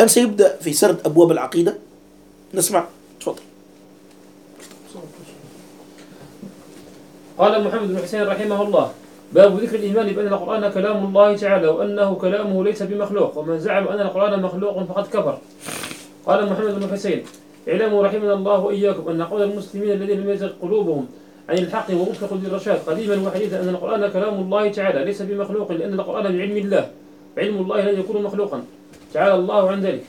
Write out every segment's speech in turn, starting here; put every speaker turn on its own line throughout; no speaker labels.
الآن سيبدأ في سرد أبواب العقيدة. نسمع، تفضل.
قال محمد بن حسين رحمه الله: باب ذكر الإيمان بأن القرآن كلام الله تعالى وأنه كلامه ليس بمخلوق، ومن زعم أن القرآن مخلوق فقد كفر. قال محمد بن حسين: اعلموا رحمنا الله وإياكم أن قول المسلمين الذين لم يزغ قلوبهم عن الحق ووفقوا للرشاد قديما وحديثا أن القرآن كلام الله تعالى ليس بمخلوق، لأن القرآن بعلم الله، وعلم الله لن يكون مخلوقا، تعالى الله عن ذلك.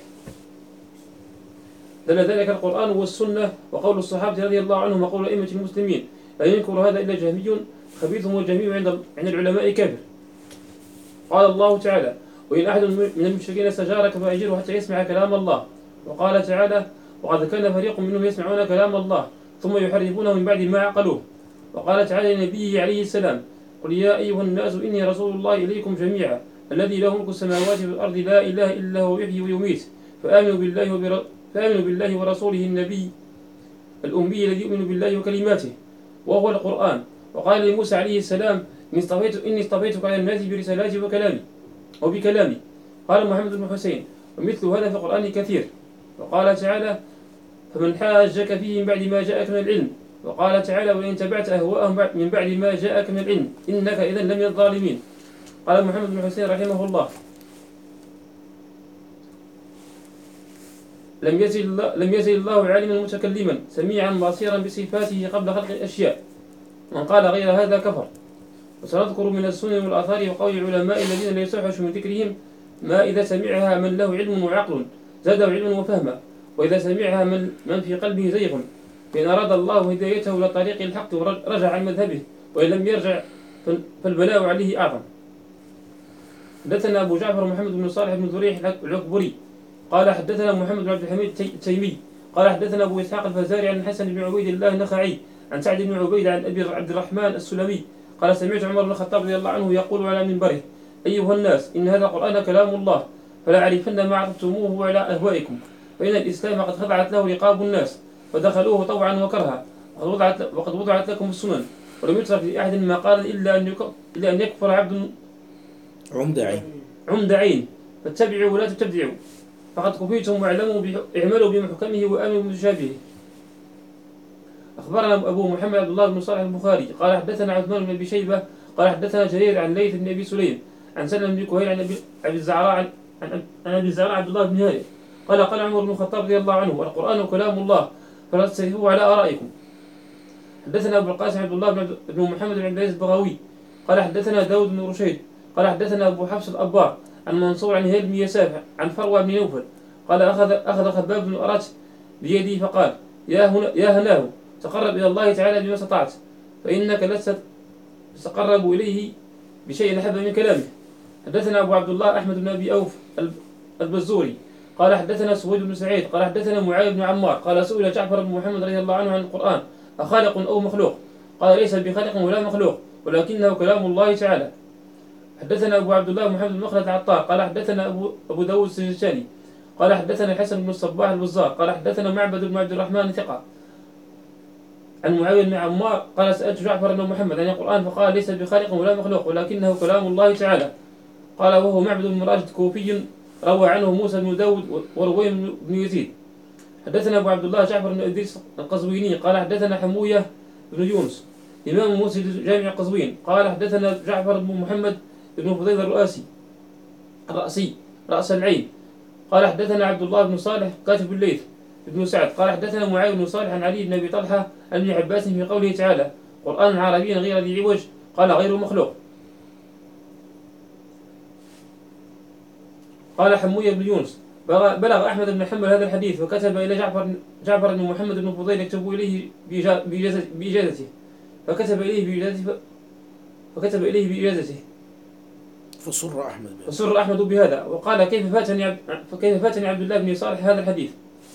دل ذلك القرآن والسنة وقول الصحابة رضي الله عنهم وقول أئمة المسلمين، لا ينكر هذا إلا جهمي خبيث، والجهمي عند العلماء كافر. قال الله تعالى: وإن أحد من المشركين استجارك فأجره حتى يسمع كلام الله. وقال تعالى: وقد كان فريق منهم يسمعون كلام الله ثم يحرفونه من بعد ما عقلوه. وقال تعالى لنبيه عليه السلام: قل يا أيها الناس إني رسول الله إليكم جميعا الذي له ملك السماوات والأرض لا إله إلا هو يحيي ويميت، فآمنوا بالله ورسوله النبي الأمي الذي يؤمن بالله وكلماته وهو القرآن. وقال لموسى عليه السلام: إني اصطفيتك على الناس برسالاتي وبكلامي. قال محمد بن حسين: ومثل هذا في القرآن كثير. وقال تعالى: فمن حاجك فيه من بعد ما جاءك من العلم. وقال تعالى: وإن تبعت أهواءهم من بعد ما جاءك من العلم إنك إذن لمن الظالمين. قال محمد بن حسين رحمه الله: لم يزل الله عالما متكلما سميعا بصيرا بصفاته قبل خلق الأشياء، من قال غير هذا كفر. وسنذكر من السنن والآثار وقول العلماء الذين لا يستوحش من ذكرهم ما إذا سمعها من له علم وعقل زاده علما وفهما، وإذا سمعها من في قلبه زيغ، فإن أراد الله هدايته إلى طريق الحق ورجع عن مذهبه، وإن لم يرجع فالبلاء عليه أعظم. حدثنا أبو جعفر محمد بن صالح بن ذريح العكبري قال حدثنا محمد بن عبد الحميد التيمي قال حدثنا أبو إسحاق الفزاري عن الحسن بن عبيد الله النخعي عن سعد بن عبيد عن أبي عبد الرحمن السلمي قال: سمعت عمر بن الخطاب رضي الله عنه يقول على منبره: أيها الناس، إن هذا القرآن كلام الله، فلا أعرفن ما عرفتموه على أهوائكم، فإن الإسلام قد خضعت له رقاب الناس فدخلوه طوعا وكرها، وقد وضعت لكم السنن، ولم يترك لأحد ما قال إلا أن يكفر عبد عمد عين، فاتبعوا ولا تبتدعوا، فقد كفيتم واعلموا اعملوا بمحكمه وآمنوا بمتشابهه. أخبرنا أبو محمد عبد الله بن صالح البخاري قال حدثنا عثمان بن أبي شيبة قال حدثنا جرير عن ليث بن أبي سليم عن سلم بن كهيل عن أبي الزعراء عبد الله بن هانئ قال عمر بن الخطاب رضي الله عنه: القرآن كلام الله فلا تستهزئوا على آرائكم. حدثنا أبو القاسم عبد الله بن محمد بن عبد العزيز البغوي قال حدثنا داود بن رشيد قال حدثنا أبو حفص الأبار عن منصور عن هيل بن يساف عن فروة بن نوفل قال: أخذ خباب بن أرات بيدي فقال: يا هناه، تقرب إلى الله تعالى بما استطعت، فإنك لست تتقرب إليه بشيء أحب من كلامه. حدثنا أبو عبد الله أحمد بن أبي أوف البزوري قال حدثنا سويد بن سعيد قال حدثنا معاذ بن عمار قال: سئل جعفر بن محمد رضي الله عنه عن القرآن: أخالق أو مخلوق؟ قال: ليس بخالق ولا مخلوق، ولكنه كلام الله تعالى. حدثنا أبو عبد الله محمد بن مخلد العطار قال حدثنا أبو داود السجستاني قال حدثنا الحسن بن الصباح البزار قال حدثنا معبد بن عبد الرحمن ثقة عن معاوية بن عمار قال: سألت جعفر بن محمد عن القرآن فقال: ليس بخالق ولا مخلوق، ولكنه كلام الله تعالى. قال: وهو معبد بن راشد كوفي روى عنه موسى بن داود ورويم بن يزيد. حدثنا أبو عبد الله جعفر بن إدريس القزويني قال حدثنا حموية بن يونس إمام موسى جامع قزوين قال حدثنا جعفر بن محمد بن فضيل الرأسي رأس العين قال حدثنا عبد الله بن صالح كاتب الليث بن سعد قال حدثنا معاذ بن صالح عن علي بن أبي طلحة عن ابن عباس في قوله تعالى: قرآن عربي غير ذي عوج، قال: غير مخلوق. قال حموية بن يونس: بلغ أحمد بن حنبل هذا الحديث فكتب إلى جعفر بن محمد بن فضيل يكتب إليه بإجازته فكتب إليه بإجازته فسر أحمد بهذا، وقال: كيف فاتني عبد الله بن صالح هذا الحديث.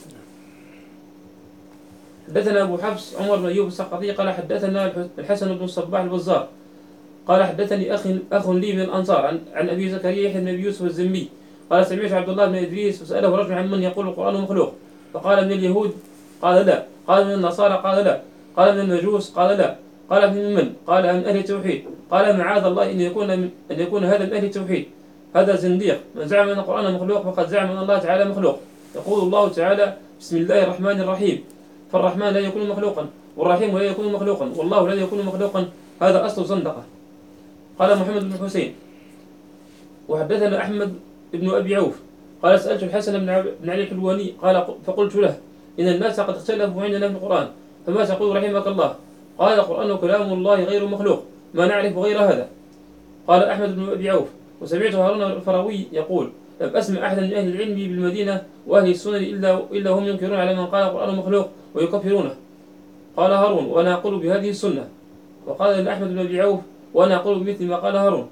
حدثنا أبو حفص عمر بن أيوب السقطي قال حدثنا الحسن بن الصباح البزار قال حدثني أخ لي من الأنصار عن أبي زكريا يحيى بن أبي يوسف الزمي قال: سمعت عبد الله بن إدريس وسأله رجل عن من يقول القرآن مخلوق، فقال: من اليهود؟ قال: لا. قال: من النصارى؟ قال: لا. قال: من المجوس؟ قال: لا. قال: من؟ قال: من أهل التوحيد. قال: معاذ الله أن يكون هذا من أهل التوحيد. هذا زنديق. من زعم أن القرآن مخلوق فقد زعم أن الله تعالى مخلوق. يقول الله تعالى: بسم الله الرحمن الرحيم، فالرحمن لا يكون مخلوقا، والرحيم لا يكون مخلوقا، والله لا يكون مخلوقا. هذا أصل الزندقة. قال محمد بن حسين: وحدثنا أحمد بن أبي عوف قال: سألت الحسن بن علي الحلواني قال فقلت له: إن الناس قد اختلفوا عندنا في القرآن، فما تقول رحمك الله؟ قال: القرآن كلام الله غير مخلوق، ما نعرف غير هذا. قال أحمد بن أبي عوف: وسمعت هارون الفراوي يقول: لم أسمع أحدا من أهل العلم بالمدينة وأهل السنن إلا هم ينكرون على من قال القرآن مخلوق ويكفرونه. قال هارون: وأنا أقول بهذه السنة. وقال أحمد بن أبي عوف: وأنا أقول بمثل ما قال هارون.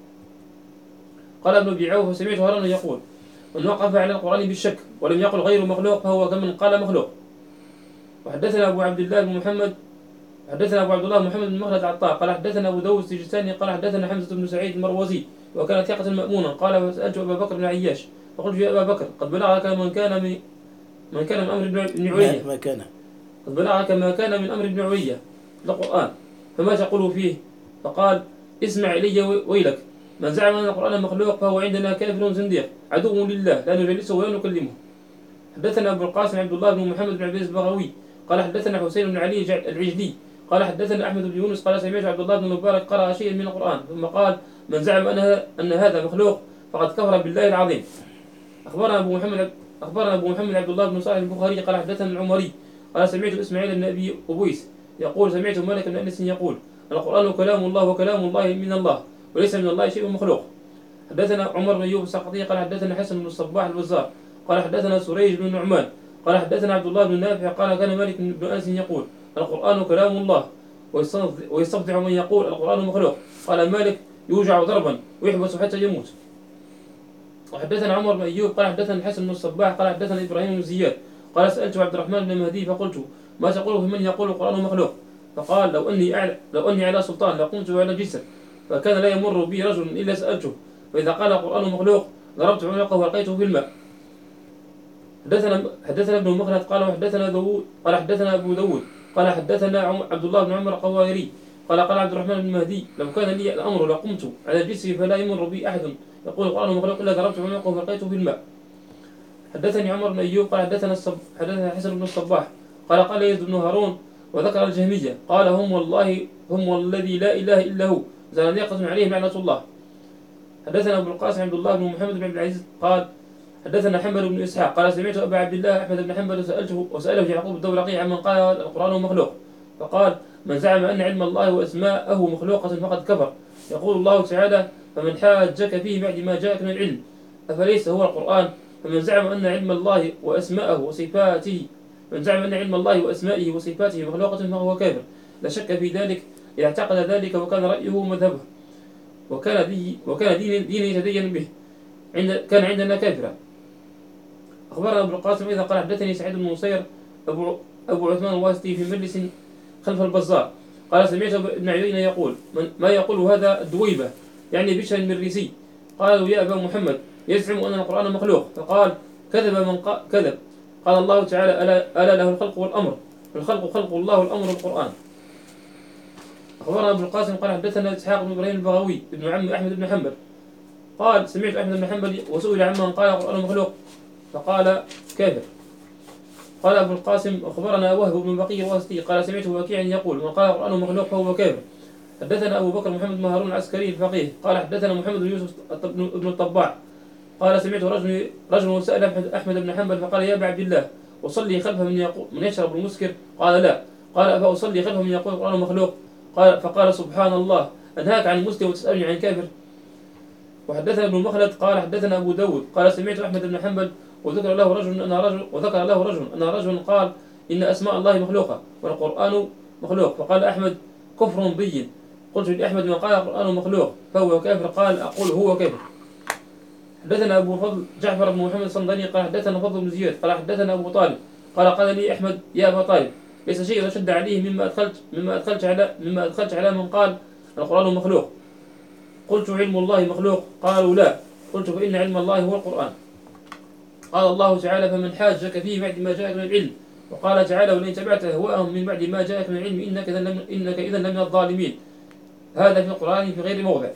قال ابن أبي عوف: وسمعت هارون يقول: من وقف على القرآن بالشك ولم يقل غير مخلوق فهو كمن قال مخلوق. وحدثنا أبو عبد الله بن محمد حدثنا أبو عبد الله محمد بن مخلد العطار قال حدثنا أبو داود السجستاني قال حدثنا حمزة بن سعيد المروزي وكان ثقة مأمونا قال: فسألت أبا بكر بن عياش فقلت: يا أبا بكر، قد بلغك من كان من أمر ابن علية قد بلغك ما كان من أمر ابن علية القرآن، فما تقول فيه؟ فقال: اسمع إلي ويلك، من زعم أن القرآن مخلوق فهو عندنا كافر زنديق عدو لله، لا نجلسه ولا نكلمه. حدثنا أبو القاسم عبد الله بن محمد بن عبد العزيز البغوي قال حدثنا حسين بن علي العجلي قال حدثنا أحمد بن يونس قال: سمعت عبد الله بن المبارك قرأ شيئا من القرآن ثم قال: من زعم أن هذا مخلوق فقد كفر بالله العظيم. أخبرنا أبو محمد عبد الله بن صالح البخاري قال حدثنا العمري قال: سمعت إسماعيل بن أبي أبويس يقول: سمعت مالك بن أنس يقول: القرآن كلام الله وكلام الله من الله وليس من الله شيء مخلوق. حدثنا عمر بن أيوب السقطي قال حدثنا حسن بن الصباح الوزار قال حدثنا سريج بن نعمان قال حدثنا عبد الله بن نافع قال: كان مالك بن أنس يقول: القرآن كلام الله، ويستفضع من يقول القرآن مخلوق. قال مالك: يوجع ضربا ويحبس حتى يموت. وحدثنا عمر بن أيوب قال حدثنا الحسن بن الصباح قال حدثنا إبراهيم بن زياد قال: سألت عبد الرحمن بن مهدي فقلت: ما تقول في من يقول القرآن مخلوق؟ فقال: لو أني على سلطان لقمت على جسر، فكان لا يمر بي رجل إلا سألته، فإذا قال القرآن مخلوق ضربت عنقه والقيته في الماء. حدثنا ابن مخلد قال وحدثنا داود قال حدثنا أبو داود قال حدثنا عبد الله بن عمر القواريري قال عبد الرحمن بن مهدي: لو كان لي الأمر لقمت على جسري فلا يمر بي أحد يقول القرآن مخلوق إلا ضربت عنقه والقيته في الماء. حدثني عمر بن أيوب قال حدثنا حسن بن الصباح قال يزيد بن هارون وذكر الجهمية قال: هم والذي لا إله إلا هو زنادقة عليهم لعنة الله. حدثنا أبو القاسم عبد الله بن محمد بن عبد العزيز قال حدثنا حنبل بن إسحاق قال: سمعت أبا عبد الله أحمد بن حنبل وسأله يعقوب الدورقي عمن قال القرآن مخلوق، فقال: من زعم أن علم الله وأسماءه مخلوقة فقد كفر. يقول الله تعالى: فمن حاجك فيه بعد ما جاءك من العلم أفليس هو القرآن؟ فمن زعم أن علم الله وأسماءه وصفاته مخلوقة فهو كافر، لا شك في ذلك، اعتقد ذلك وكان رأيه مذهبه وكان دين يتدين به، كان عندنا كافرا. أخبرنا أبو القاسم إذا قال حدثني سعيد بن منصير أبو عثمان الواسطي في مجلس خلف البزار قال: سمعت ابن عيينة يقول: ما يقول هذا الدويبة يعني بشر المريسي. قالوا: يا أبا محمد، يزعم أن القرآن مخلوق. فقال: كذب من كذب. قال الله تعالى: ألا له الخلق والأمر، الخلق خلق الله والأمر القرآن. أخبرنا أبو القاسم قال حدثنا إسحاق بن إبراهيم البغوي ابن عم أحمد بن حنبل قال: سمعت أحمد بن حنبل وسئل عمن قال القرآن مخلوق فقال: كافر. قال أبو القاسم: أخبرنا وهب بن بقي الواسطي قال: سمعت وكيعا يقول: من قال القرآن مخلوق فهو كافر. حدثنا أبو بكر محمد بن هارون العسكري الفقيه قال حدثنا محمد بن يوسف بن الطباع قال: سمعت رجل سأل أحمد بن حنبل فقال: يا أبا عبد الله، أصلي خلف من يشرب المسكر؟ قال: لا. قال: فأصلي خلفه من يقول القرآن مخلوق؟ فقال: سبحان الله، أنهاك عن مسلم وتسألني عن كافر. وحدثنا ابن مخلد قال حدثنا أبو داود قال: سمعت أحمد بن حنبل وذكر له رجل أن رجل قال: إن أسماء الله مخلوقة والقرآن مخلوق. فقال أحمد: كفر بين. قلت لأحمد: من قال القرآن مخلوق فهو كافر؟ قال: أقول هو كافر. حدثنا أبو فضل جعفر بن محمد الصنداني قال حدثنا فضل بن زياد قال حدثنا أبو طالب قال لي أحمد: يا أبا طالب، ليس شيء أشد عليه مما أدخلت على من قال القرآن مخلوق. قلت: علم الله مخلوق؟ قالوا: لا. قلت: فإن علم الله هو القرآن. قال الله تعالى: فمن حاجك فيه بعد ما جاءك من العلم. وقال تعالى: ولئن تبعت أهواءهم من بعد ما جاءك من العلم إنك إذا لمن الظالمين. هذا في القرآن في غير موضع.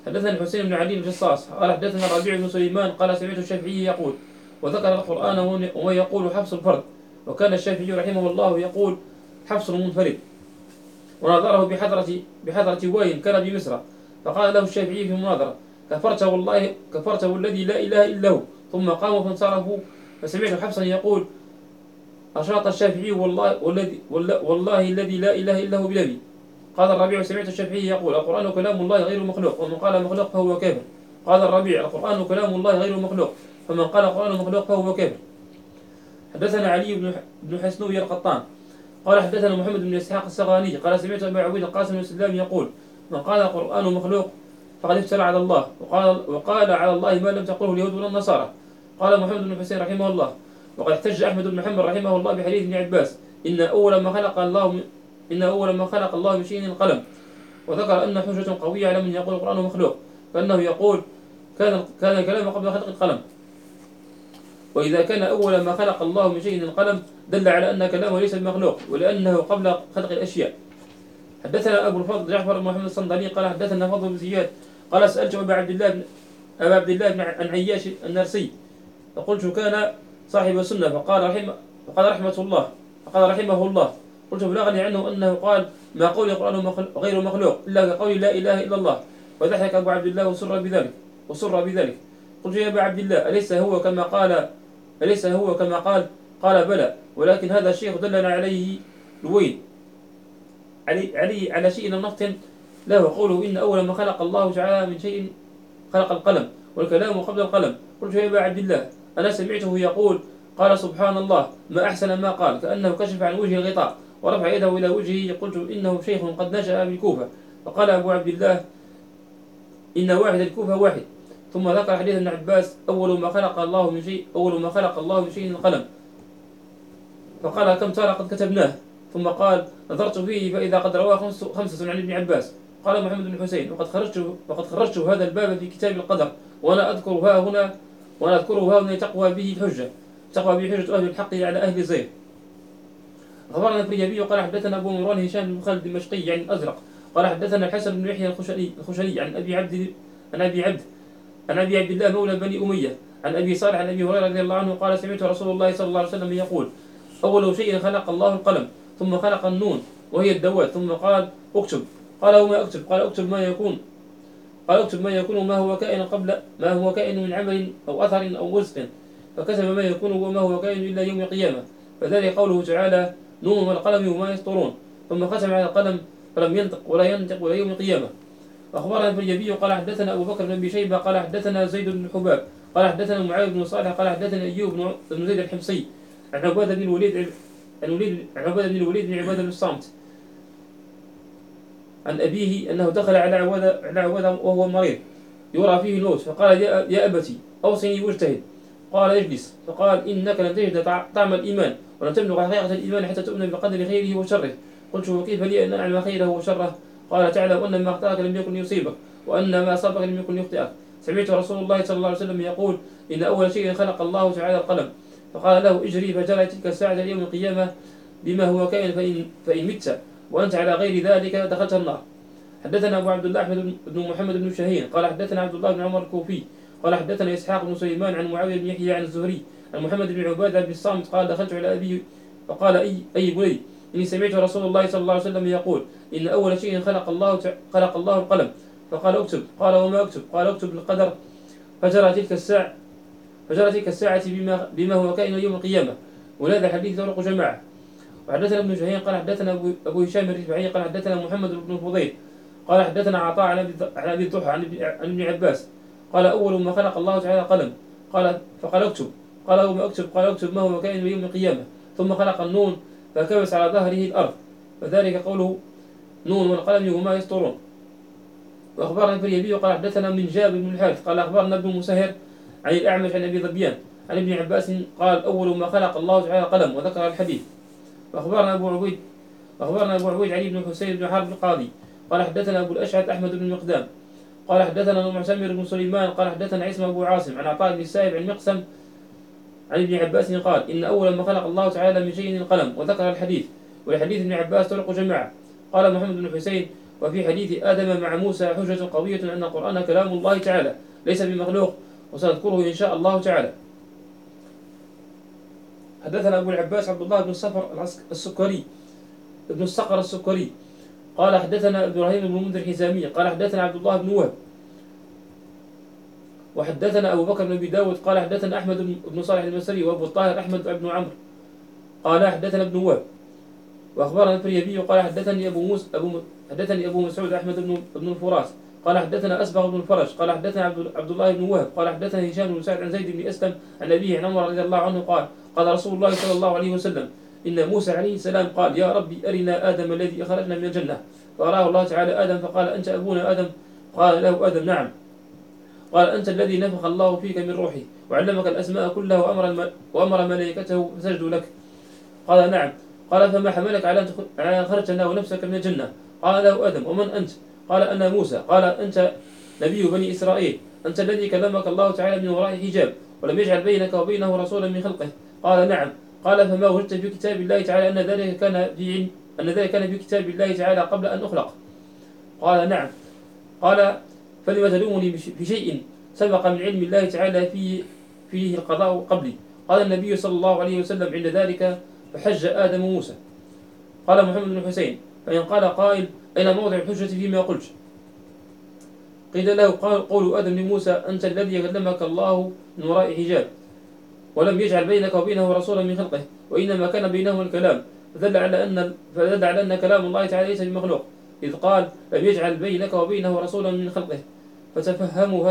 حدثنا الحسين بن علي الجصاص قال حدثنا الربيع بن سليمان قال سمعت الشافعي يقول وذكر القرآن ويقول حفص الفرد، وكان الشافعي رحمه الله يقول حفص المنفرد. وناظره بحضرة واين كان بمصر، فقال له الشافعي في المناظرة كفرته الذي لا إله إلا هو. ثم قاموا فانصرفوا، فسمعت حفصا يقول أشاط الشافعي والله الذي لا إله إلا هو بلبي. قال الربيع سمعت الشافعي يقول القرآن كلام الله غير مخلوق، ومن قال مخلوق فهو كافر. قال الربيع القرآن كلام الله غير مخلوق، فمن قال القرآن مخلوق فهو كافر. حدثنا علي بن حسنوي القطان قال حدثنا محمد بن إسحاق السغاني قال سمعت أبا عبيد القاسم بن السلام يقول من قال القرآن مخلوق فقد افترى على الله، وقال على الله ما لم تقله اليهود ولا النصارى. قال محمد بن حسين رحمه الله وقد احتج أحمد بن محمد رحمه الله بحديث ابن عباس إن أول ما خلق الله من شيء القلم، وذكر أن حجة قوية على من يقول القرآن مخلوق، فإنه يقول كان الكلام قبل خلق القلم، وإذا كان أول ما خلق الله من شيء القلم دل على أن كلامه ليس بمخلوق، ولأنه قبل خلق الأشياء. حدثنا أبو الفضل جعفر بن محمد الصندلي قال حدثنا فضل بن زياد قال سألت أبا عبد الله بن عن عياش النرسي فقلت كان صاحب سنة، فقال رحمه الله. قلت بلغني عنه أنه قال ما قول القرآن غير مخلوق إلا كقول لا إله إلا الله، فضحك أبو عبد الله وسر بذلك. قلت يا أبا عبد الله أليس هو كما قال؟ قال بلى، ولكن هذا الشيخ دلنا عليه لوين على شيء لم نفطن له، قوله إن أول ما خلق الله تعالى من شيء خلق القلم، والكلام قبل القلم. قلت يا أبا عبد الله أنا سمعته يقول قال سبحان الله ما أحسن ما قال، كأنه كشف عن وجه الغطاء ورفع يده إلى وجهه. قلت إنه شيخ قد نشأ بالكوفة. فقال أبو عبد الله إن واحد الكوفة واحد. ثم ذكر حديث ابن عباس أول ما خلق الله من شيء القلم، فقال كم ترى قد كتبناه. ثم قال نظرت فيه فإذا قد رواه خمسة عن ابن عباس. قال محمد بن حسين وقد خرجت هذا الباب في كتاب القدر، وأنا أذكره ها هنا تقوى به حجة أهل الحق على أهل الزيغ. أخبرنا الفريابي قال حدثنا أبو مروان هشام بن خالد الدمشقي عن الأزرق قال حدثنا الحسن بن يحيى الخشني عن أبي عبد الله مولى بني أمية عن أبي صالح عن أبي هريرة رضي الله عنه قال سمعت رسول الله صلى الله عليه وسلم يقول أول شيء خلق الله القلم، ثم خلق النون وهي الدوات، ثم قال اكتب. قال وما اكتب؟ قال اكتب ما يكون ما هو كائن من عمل أو أثر أو رزق، فكتب ما يكون وما هو كائن إلا يوم القيامة، فذلك قوله تعالى نون والقلم وما يسطرون. ثم ختم على القلم فلم ينطق ولا ينطق إلى يوم القيامة. أخبرنا الفريابي قال حدثنا أبو بكر بن أبي شيبة قال حدثنا زيد بن حباب قال حدثنا معاذ بن صالح قال حدثنا أيوب بن زيد الحمصي عن عبادة بن الوليد بن عبادة بن الصامت عن أبيه أنه دخل على عبادة وهو مريض يرى فيه الموت، فقال يا أبتي أوصني واجتهد. قال اجلس. فقال إنك لن تجد طعم الإيمان ولن تبلغ حقيقة الإيمان حتى تؤمن بقدر خيره وشره. قلت وكيف لي أن أعلم خيره وشره؟ قال تعلم أن ما أخطأك لم يكن يصيبك، وأن ما أصابك لم يكن يخطئك. سمعت رسول الله صلى الله عليه وسلم يقول إن أول شيء خلق الله تعالى القلم، فقال له اجري، فجرى تلك الساعة ليوم القيامة بما هو كائن، فإن مت وأنت على غير ذلك دخلت النار. حدثنا أبو عبد الله أحمد بن محمد بن شاهين قال حدثنا عبد الله بن عمر الكوفي قال حدثنا إسحاق بن سليمان عن معاوية بن يحيى عن الزهري عن محمد بن عبادة بن الصامت قال دخلت على أبي فقال أي بني إني سمعت رسول الله صلى الله عليه وسلم يقول إن أول شيء خلق الله القلم، فقال اكتب. قال وما اكتب؟ قال اكتب القدر، فجرى تلك الساعة بما هو كائن يوم القيامة. ولهذا الحديث طرق جماعة. وحدثنا ابن شهير قال حدثنا أبو هشام الرفاعي قال حدثنا محمد بن الفضيل قال حدثنا عطاء عن أبي الضحى عن ابن عباس قال أول ما خلق الله تعالى القلم، قال فقال اكتب. قال وما اكتب؟ قال اكتب ما هو كائن يوم القيامة. ثم خلق النون فكبس على ظهره الأرض، فذلك قوله نون والقلم وما يسطرون. وأخبرنا الفريابي قال حدثنا من جابر بن الحارث قال أخبرنا ابن مسهر عن الأعمش عن أبي ظبيان عن ابن عباس قال أول ما خلق الله تعالى القلم، وذكر الحديث. وأخبرنا أبو عبيد علي بن حسين بن حرب القاضي قال حدثنا أبو الأشعث أحمد بن مقدام قال حدثنا معتمر بن سليمان قال حدثنا عيسى أبو عاصم عن عطاء بن السائب عن مقسم عن ابن عباس قال إن أول ما خلق الله تعالى من شيء القلم، وذكر الحديث. ولحديث ابن عباس طرق جماعة. قال محمد بن حسين وفي حديث آدم مع موسى حجة قوية أن القرآن كلام الله تعالى ليس بمخلوق، وسنذكره إن شاء الله تعالى. حدثنا أبو العباس عبد الله بن الصفر السكري ابن الصقر السكري قال حدثنا إبراهيم بن المنذر الحزامي قال حدثنا عبد الله بن وهب وحدثنا أبو بكر بن أبي داود قال حدثنا أحمد بن صالح المسري وأبو الطاهر أحمد بن عمرو قال حدثنا ابن وهب وأخبرنا الفريابي قال حدثني أبو مسعود أحمد بن الفراس قال حدثنا أسبغ بن الفرج قال حدثنا عبد الله بن وهب قال حدثنا هشام بن سعد عن زيد بن أسلم عن أبيه عن عمر رضي الله عنه قال رسول الله صلى الله عليه وسلم إن موسى عليه السلام قال يا ربي أرنا آدم الذي أخرجنا من الجنة، فأراه الله تعالى آدم فقال أنت أبونا آدم؟ قال له آدم نعم. قال أنت الذي نفخ الله فيك من روحه وعلمك الأسماء كلها وأمر ملائكته فسجدوا لك؟ قال نعم. قال فما حملك على أن خرجتنا ونفسك من الجنة؟ قال له آدم ومن أنت؟ قال أنا موسى. قال أنت نبي بني إسرائيل، أنت الذي كلمك الله تعالى من وراء حجاب ولم يجعل بينك وبينه رسولا من خلقه؟ قال نعم. قال فما وجدت في كتاب الله تعالى أن ذلك كان في كتاب الله تعالى قبل أن أخلق؟ قال نعم. قال فلم تلومني في شيء سبق من علم الله تعالى فيه القضاء قبلي؟ قال النبي صلى الله عليه وسلم عند ذلك فحج آدم موسى. قال محمد بن حسين فإن قال قائل أين موضع الحجة فيما قلت؟ قيل له قول آدم لموسى أنت الذي كلمك الله من وراء حجاب ولم يجعل بينك وبينه رسولا من خلقه، وإنما كان بينهما الكلام، فدل على أن كلام الله تعالى ليس بمخلوق، إذ قال لم يجعل بينك وبينه رسولا من خلقه. فتفهموا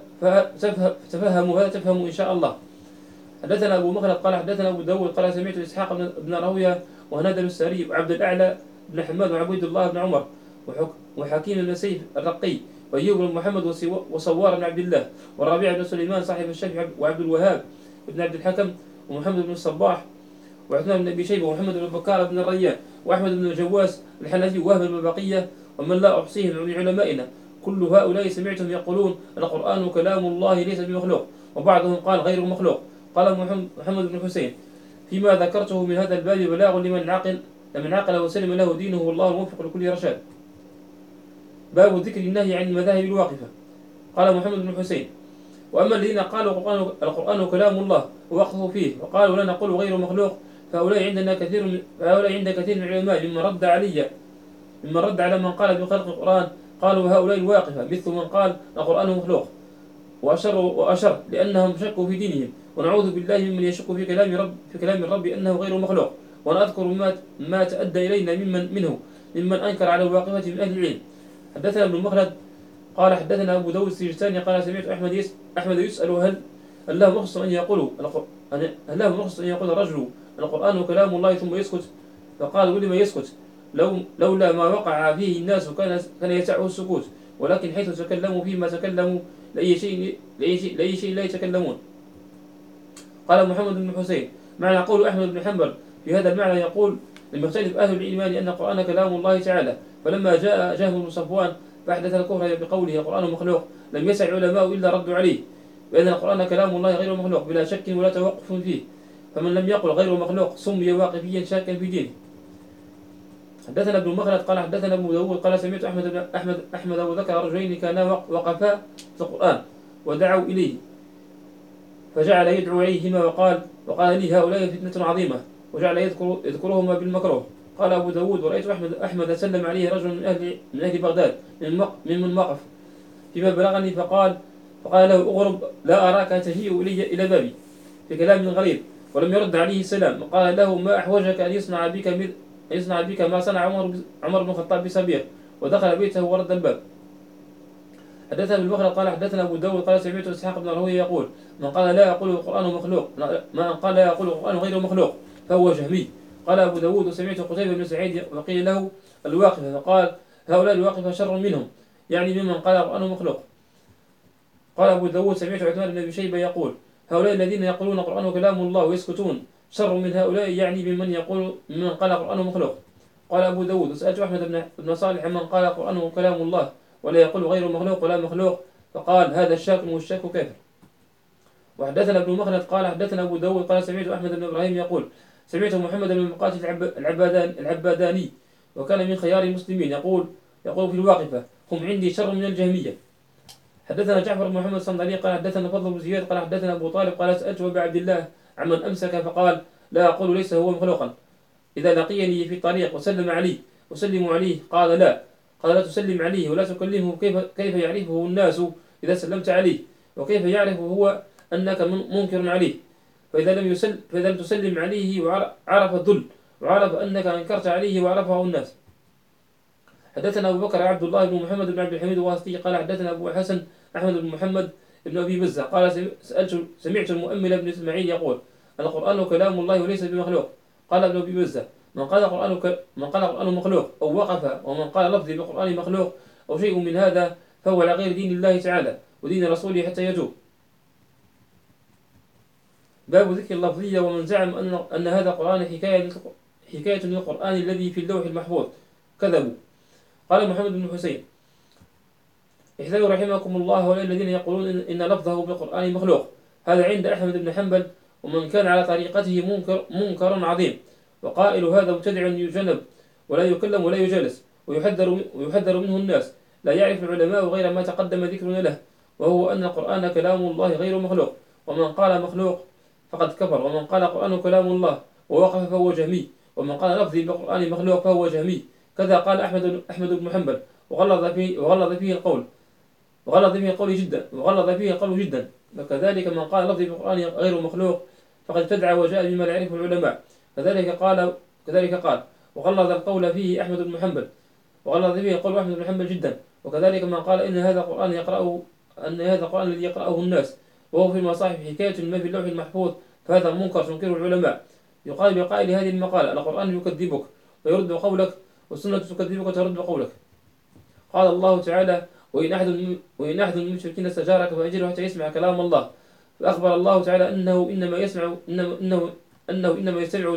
هذا تفهموا إن شاء الله. حدثنا أبو مخلد قال حدثنا أبو داود قال سمعت إسحاق بن راهويه وهناد بن الساري وعبد الأعلى بن حماد وعبيد الله بن عمر وحكيم بن سيف الرقي وأيوب بن محمد وصوار بن عبد الله والربيع بن سليمان صاحب الشافعي وعبد الوهاب بن عبد الحكم ومحمد بن الصباح وعثمان بن أبي شيبة ومحمد بن بكار بن الريان وأحمد بن الجواس الحنفي ووهب بن بقية ومن لا أحصيهم من علمائنا، كل هؤلاء سمعتهم يقولون القرآن كلام الله ليس بمخلوق، وبعضهم قال غير مخلوق. قال محمد بن حسين فيما ذكرته من هذا الباب بلاغ لمن عقل وسلم له دينه والله الموفق لكل رشاد. باب ذكر النهي عن المذاهب الواقفة. قال محمد بن حسين وأما الذين قالوا القرآن كلام الله ووقفوا فيه وقالوا لا نقول غير مخلوق فهؤلاء عند كثير من العلماء ممن رد على من قال بخلق القرآن، قالوا هؤلاء الواقفة مثل من قال القرآن مخلوق وأشر لأنهم شكوا في دينهم، ونعوذ بالله ممن يشك في كلام الرب أنه غير مخلوق. وأنا أذكر ما تأدى إلينا ممن أنكر على الواقفة من أهل العلم. حدثنا ابن مخلد قال حدثنا أبو داود السجستاني قال سمعت أحمد يسأل هل له رخص أن يقول الرجل القرآن كلام الله ثم يسكت؟ فقال ولما يسكت؟ لولا ما وقع فيه الناس كان يسعه السكوت، ولكن حيث تكلموا فيما تكلموا لأي شيء لا يتكلمون. قال محمد بن حسين معنى قول أحمد بن حنبل في هذا المعنى يقول لم يختلف أهل الإيمان أن القرآن كلام الله تعالى، فلما جاء جهم بن صفوان فأحدث الكفر بقوله القرآن مخلوق لم يسع العلماء إلا ردوا عليه بأن القرآن كلام الله غير مخلوق بلا شك ولا توقف فيه، فمن لم يقل غير مخلوق سمي واقفيا شاكا في دينه. حدثنا ابن مخلد قال حدثنا ابو داود قال سمعت أحمد وذكر رجلين كانا وقفا في القرآن ودعوا إليه فجعل يدعو إليهما وقال لي هؤلاء فتنة عظيمة، وجعل يذكرهما بالمكروه. قال أبو داود ورأيت أحمد سلم عليه رجل من أهل بغداد من وقف فيما بلغني فقال له أغرب لا أراك تجيء إلى بابي في كلام غليظ، ولم يرد عليه السلام. وقال له ما أحوجك أن يصنع بك ما صنع عمر بن الخطاب بصبيغ، ودخل بيته ورد الباب. حدثنا ابن بكر قال حدثنا أبو داود قال سمعت إسحاق بن راهويه يقول من قال لا يقول القرآن غير مخلوق فهو جهمي. قال أبو داود وسمعت قتيبة بن سعيد وقيل له الواقفة فقال هؤلاء الواقفة شر منهم، يعني ممن قال القرآن مخلوق. قال أبو داود سمعت عثمان بن أبي شيبة يقول هؤلاء الذين يقولون القرآن كلام الله ويسكتون شر من هؤلاء، يعني ممن قال القرآن مخلوق. قال أبو داود وسألت أحمد بن صالح من قال القرآن كلام الله ولا يقول غير مخلوق ولا مخلوق، فقال هذا الشاك والشاك كافر. وحدثنا ابن مخلد قال حدثنا أبو داود قال سمعت أحمد بن إبراهيم يقول سمعت محمد بن مقاتل العباداني وكان من خيار المسلمين يقول يقول في الواقفة: هم عندي شر من الجهمية. حدثنا جعفر بن محمد الصندلي قال حدثنا فضل بن زياد قال حدثنا أبو طالب قال سألت أبا عبد الله عمن أمسك فقال: لا أقول ليس هو مخلوقا. إذا لقيني في الطريق وسلم عليه قال: لا. قال: لا تسلم عليه ولا تكلمه، كيف يعرفه الناس إذا سلمت عليه؟ وكيف يعرف هو أنك منكر عليه؟ فإذا لم تسلم عليه وعرف الذل، وعرف أنك أنكرت عليه وعرفه الناس. حدثنا أبو بكر عبد الله بن محمد بن عبد الحميد الواسطي قال حدثنا أبو حسن أحمد بن محمد بن أبي بزة قال سمعت المؤمل بن إسماعيل يقول: القرآن كلام الله وليس بمخلوق. قال ابن أبي بزة: من قال القرآن مخلوق أو وقف، ومن قال لفظي بالقرآن مخلوق أو شيء من هذا فهو على غير دين الله تعالى ودين رسوله حتى يتوب. باب ذكر اللفظية. ومن زعم أن هذا القرآن حكاية للقرآن الذي في اللوح المحفوظ كذبوا. قال محمد بن حسين: احذروا رحمكم الله ولا الذين يقولون إن لفظه بالقرآن مخلوق. هذا عند أحمد بن حنبل ومن كان على طريقته منكر عظيم، وقائل هذا مبتدع يجنب ولا يكلم ولا يجالس، ويحذر منه الناس. لا يعرف العلماء غير ما تقدم ذكرنا له، وهو أن القرآن كلام الله غير مخلوق، ومن قال مخلوق فقد كفر، ومن قال القرآن كلام الله ووقف فهو جهمي، ومن قال لفظي بالقرآن مخلوق فهو جهمي. كذا قال أحمد بن حنبل وغلظ فيه القول جدا. وكذلك من قال لفظي بالقرآن غير مخلوق فقد ابتدع وجاء بما لا يعرفه العلماء. كذلك قال وغلظ القول فيه أحمد بن حنبل جدا. وكذلك من قال إن هذا القرآن الذي يقرأه الناس وهو في المصاحف حكاية ما في اللوح المحفوظ فهذا منكر تنكره العلماء. يقال لقائل هذه المقالة: القرآن يكذبك ويرد قولك، والسنة تكذبك وترد قولك. قال الله تعالى: وإن أحد من المشركين استجارك فأجره حتى يسمع كلام الله. فأخبر الله تعالى أنه إنما يستمع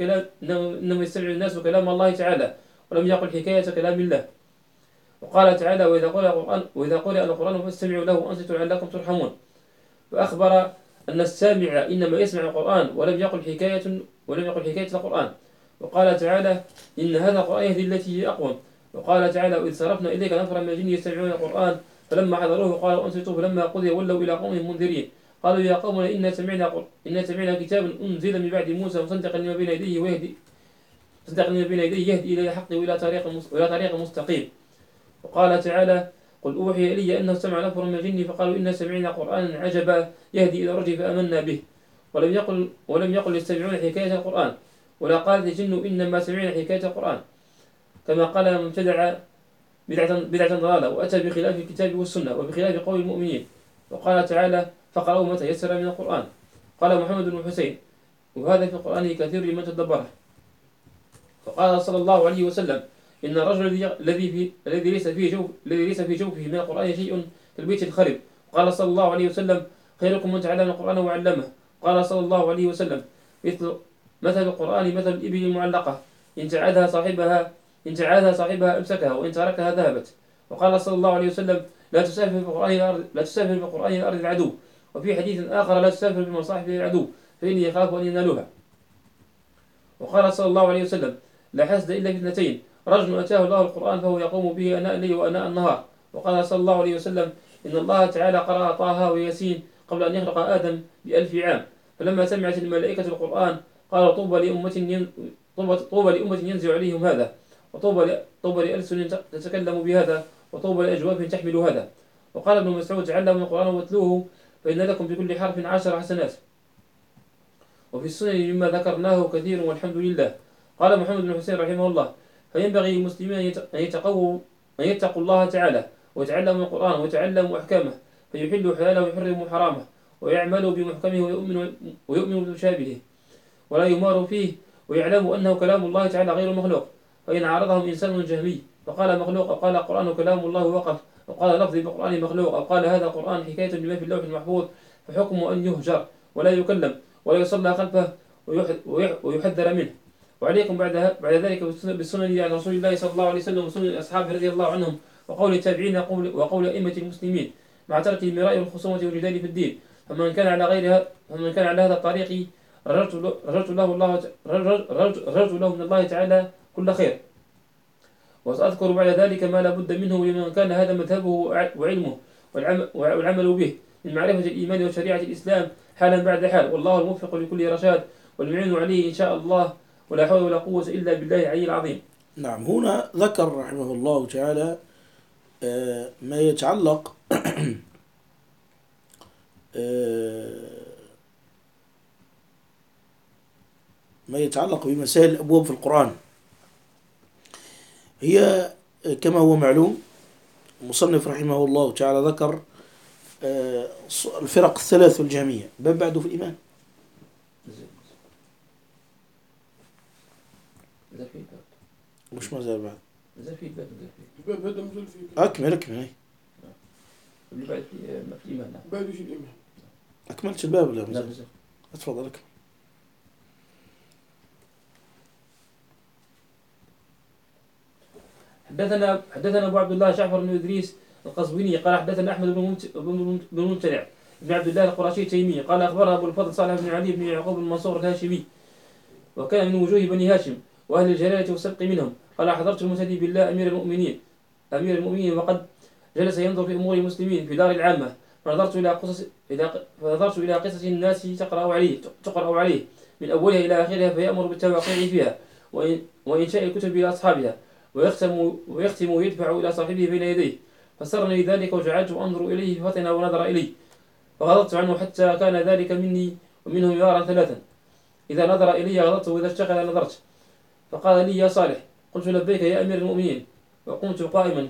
الناس كلام الله تعالى، ولم يقل حكاية كلام الله. وقال تعالى: وإذا قرئ القرآن فاستمعوا له وأنصتوا لعلكم ترحمون. فأخبر أن السامع إنما يسمع القرآن ولم يقل حكاية القرآن. وقال تعالى: إن هذا القرآن يهدي التي هي أقوم. وقال تعالى: وإذ صرفنا إليك نفرا من الجن يستمعون القرآن فلما حضروه قالوا أنصتوا فلما قضي ولوا إلى قومهم منذرين قالوا يا قومنا إنا سمعنا كتابا أنزل من بعد موسى مصدقا لما بين يديه يهدي إلى الحق وإلى طريق مستقيم. وقال تعالى: قل أوحي إلي أنه استمع نفر من الجن فقالوا إنا سمعنا قرآنا عجبا يهدي إلى الرشد فآمنا به. ولم يقل يستمعون حكاية القرآن، ولا قالت الجن إنما سمعنا حكاية القرآن، كما قال من ابتدع بدعة ضلالة وأتى بخلاف الكتاب والسنة وبخلاف قول المؤمنين. وقال تعالى: فقرأوا ما تيسر من القرآن. قال محمد بن حسين: وهذا في القرآن كثير لمن تدبره. فقال صلى الله عليه وسلم: إن الرجل الذي ليس في جوفه من القرآن شيء كالبيت الخرب. قال صلى الله عليه وسلم: خيركم من تعلم القرآن وعلمه. قال صلى الله عليه وسلم: مثل القرآن مثل الإبل المعلقة إن تعاهدها صاحبها أمسكها وإن تركها ذهبت. وقال صلى الله عليه وسلم: لا تسافر بالقرآن إلى أرض العدو. وفي حديث آخر: لا تسافر بالمصاحف إلى العدو فإني أخاف أن ينالوها. وقال صلى الله عليه وسلم: لا حسد إلا في اثنتين: رجل أتاه الله القرآن فهو يقوم به آناء الليل وآناء النهار. وقال صلى الله عليه وسلم: إن الله تعالى قرأ طه وياسين قبل أن يخلق آدم ب1000 عام، فلما سمعت الملائكة القرآن قال طوبى لأمة ينزل عليهم هذا، وطوبى لألسن تتكلم بهذا، وطوبى لأجواب تحمل هذا. وقال ابن مسعود: تعلموا القرآن واتلوه فإن لكم بكل حرف 10 حسنات. وفي السنن مما ذكرناه كثير والحمد لله. قال محمد بن حسين رحمه الله: فينبغي للمسلمين أن يتقوا الله تعالى ويتعلموا القرآن ويتعلموا أحكامه، فيحلوا حلاله ويحرموا حرامه، ويعملوا بمحكمه ويؤمنوا بمشابهه، ولا يماروا فيه، ويعلموا أنه كلام الله تعالى غير مخلوق. فإن عارضهم إنسان جهمي فقال مخلوق أو قال القرآن كلام الله وقف أو قال لفظي بالقرآن مخلوق أو قال هذا القرآن حكاية لما في اللوح المحفوظ، فحكمه أن يهجر ولا يكلم ولا يصلى خلفه ويحذر منه. وعليكم بعد ذلك بالسنن عن رسول الله صلى الله عليه وسلم وسنن أصحابه رضي الله عنهم وقول التابعين وقول أئمة المسلمين مع ترك المراء والخصومة والجدال في الدين. فمن كان على هذا الطريق رجوت له من الله تعالى كل خير. وسأذكر بعد ذلك ما لا بد منه لمن كان هذا مذهبه وعلمه والعمل به من معرفة الإيمان وشريعة الإسلام حالا بعد حال، والله الموفق لكل رشاد والمعين عليه إن شاء الله، ولا حول ولا قوة إلا بالله العلي العظيم.
نعم. هنا ذكر رحمه الله تعالى ما يتعلق ما يتعلق بمسائل الأبواب في القرآن. هي كما هو معلوم، المصنف رحمه الله تعالى ذكر الفرق الثلاث والجهمية. باب بعده في الإيمان. مش ما زال بعد.
الباب هذا مازال فيه.
أكمل
اللي بعد في الإيمان.
بعد في الإيمان.
أكملت الباب ولا
لا
مازال؟
بزاف.
أتفضل لك.
حدثنا أبو عبد الله جعفر بن إدريس القزويني قال حدثنا أحمد بن ممتنع بن عبد الله القرشي التيمي قال أخبرنا أبو الفضل صالح بن علي بن يعقوب المنصور الهاشمي، وكان من وجوه بني هاشم وأهل الجلالة والسبق منهم. قال حضرت المهتدي بالله أمير المؤمنين وقد جلس ينظر في أمور المسلمين في دار العامة، فنظرت إلى قصص الناس تقرأ عليه من أولها إلى آخرها، فيأمر بالتوقيع فيها وإنشاء الكتب إلى أصحابها، ويختم ويدفع إلى صاحبه بين يديه. فسرني ذلك وجعلت أنظر إليه فطن ونظر إلي، فغضبت عنه حتى كان ذلك مني ومنه مرارا ثلاثا. إذا نظر إلي غضبت وإذا اشتغل نظرت. فقال لي يا صالح، قلت لبيك يا أمير المؤمنين، وقمت قائما.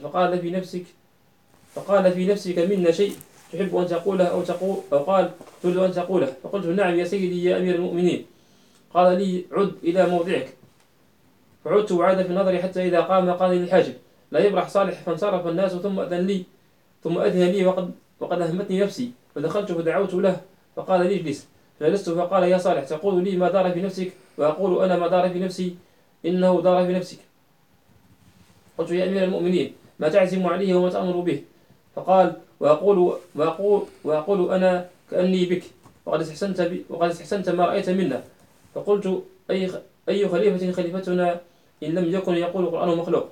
فقال في نفسك منا شيء تحب أن تقوله أو قال تريد أن تقوله؟ فقلت نعم يا سيدي يا أمير المؤمنين. قال لي عد إلى موضعك. فعدت وعاد في نظري حتى إذا قام قال للحاجب لا يبرح صالح، فانصرف الناس ثم أذن لي وقد أهمتني نفسي، فدخلت فدعوت له فقال لي اجلس. فجلست فقال يا صالح تقول لي ما دار في نفسك وأقول أنا ما دار في نفسي إنه دار في نفسك. قلت يا أمير المؤمنين ما تعزم عليه وما تأمر به؟ فقال وأقول أنا كأني بك وقد استحسنت ما رأيت منا. فقلت أي خليفتنا إن لم يكن يقول القرآن مخلوق؟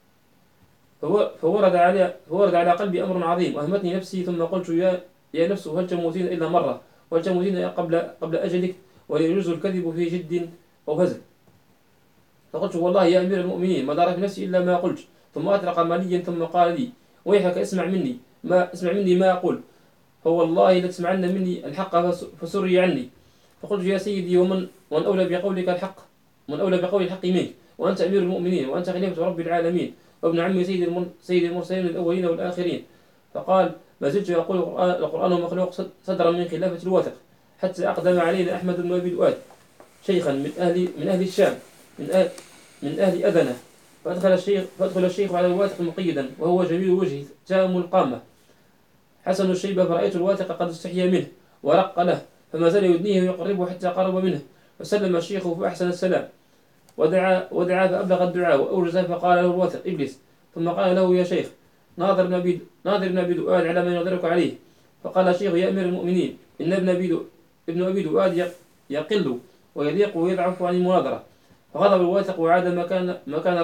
فورد على قلبي أمر عظيم وأهمتني نفسي، ثم قلت يا نفس هل تموتين إلا مرة، وهل تموتين قبل أجلك، ويجوز الكذب في جد أو هزل؟ فقلت والله يا أمير المؤمنين ما دار في نفسي إلا ما قلت. ثم أطرق ماليا ثم قال لي ويحك اسمع مني ما أقول، فوالله لتسمعن مني الحق فسري عني. فقلت يا سيدي ومن أولى بقولك الحق، من أولى بقول الحق منك، وأنت أمير المؤمنين وأنت خليفة رب العالمين وابن عم سيد المرسلين الأولين والآخرين. فقال ما زلت يقول القرآن مخلوق صدرا من خلافة الواثق، حتى أقدم علينا أحمد بن أبي دؤاد شيخا من أهل الشام من أهل أذنة، فأدخل الشيخ على الواثق مقيدا، وهو جميل الوجه تام القامة حسن الشيبة، فرأيت الواثق قد استحيا منه ورق له، فما زال يدنيه ويقربه حتى قرب منه. فسلم الشيخ فأحسن السلام ودعا فأبلغ الدعاء وأوجز، فقال له الواثق اجلس. ثم قال له يا شيخ ناظر بن أبي دؤاد على ما ينظرك عليه. فقال الشيخ يا أمير المؤمنين إن ابن أبي دؤاد يقل ويضيق ويضعف عن المناظرة. فغضب الواثق وعاد مكان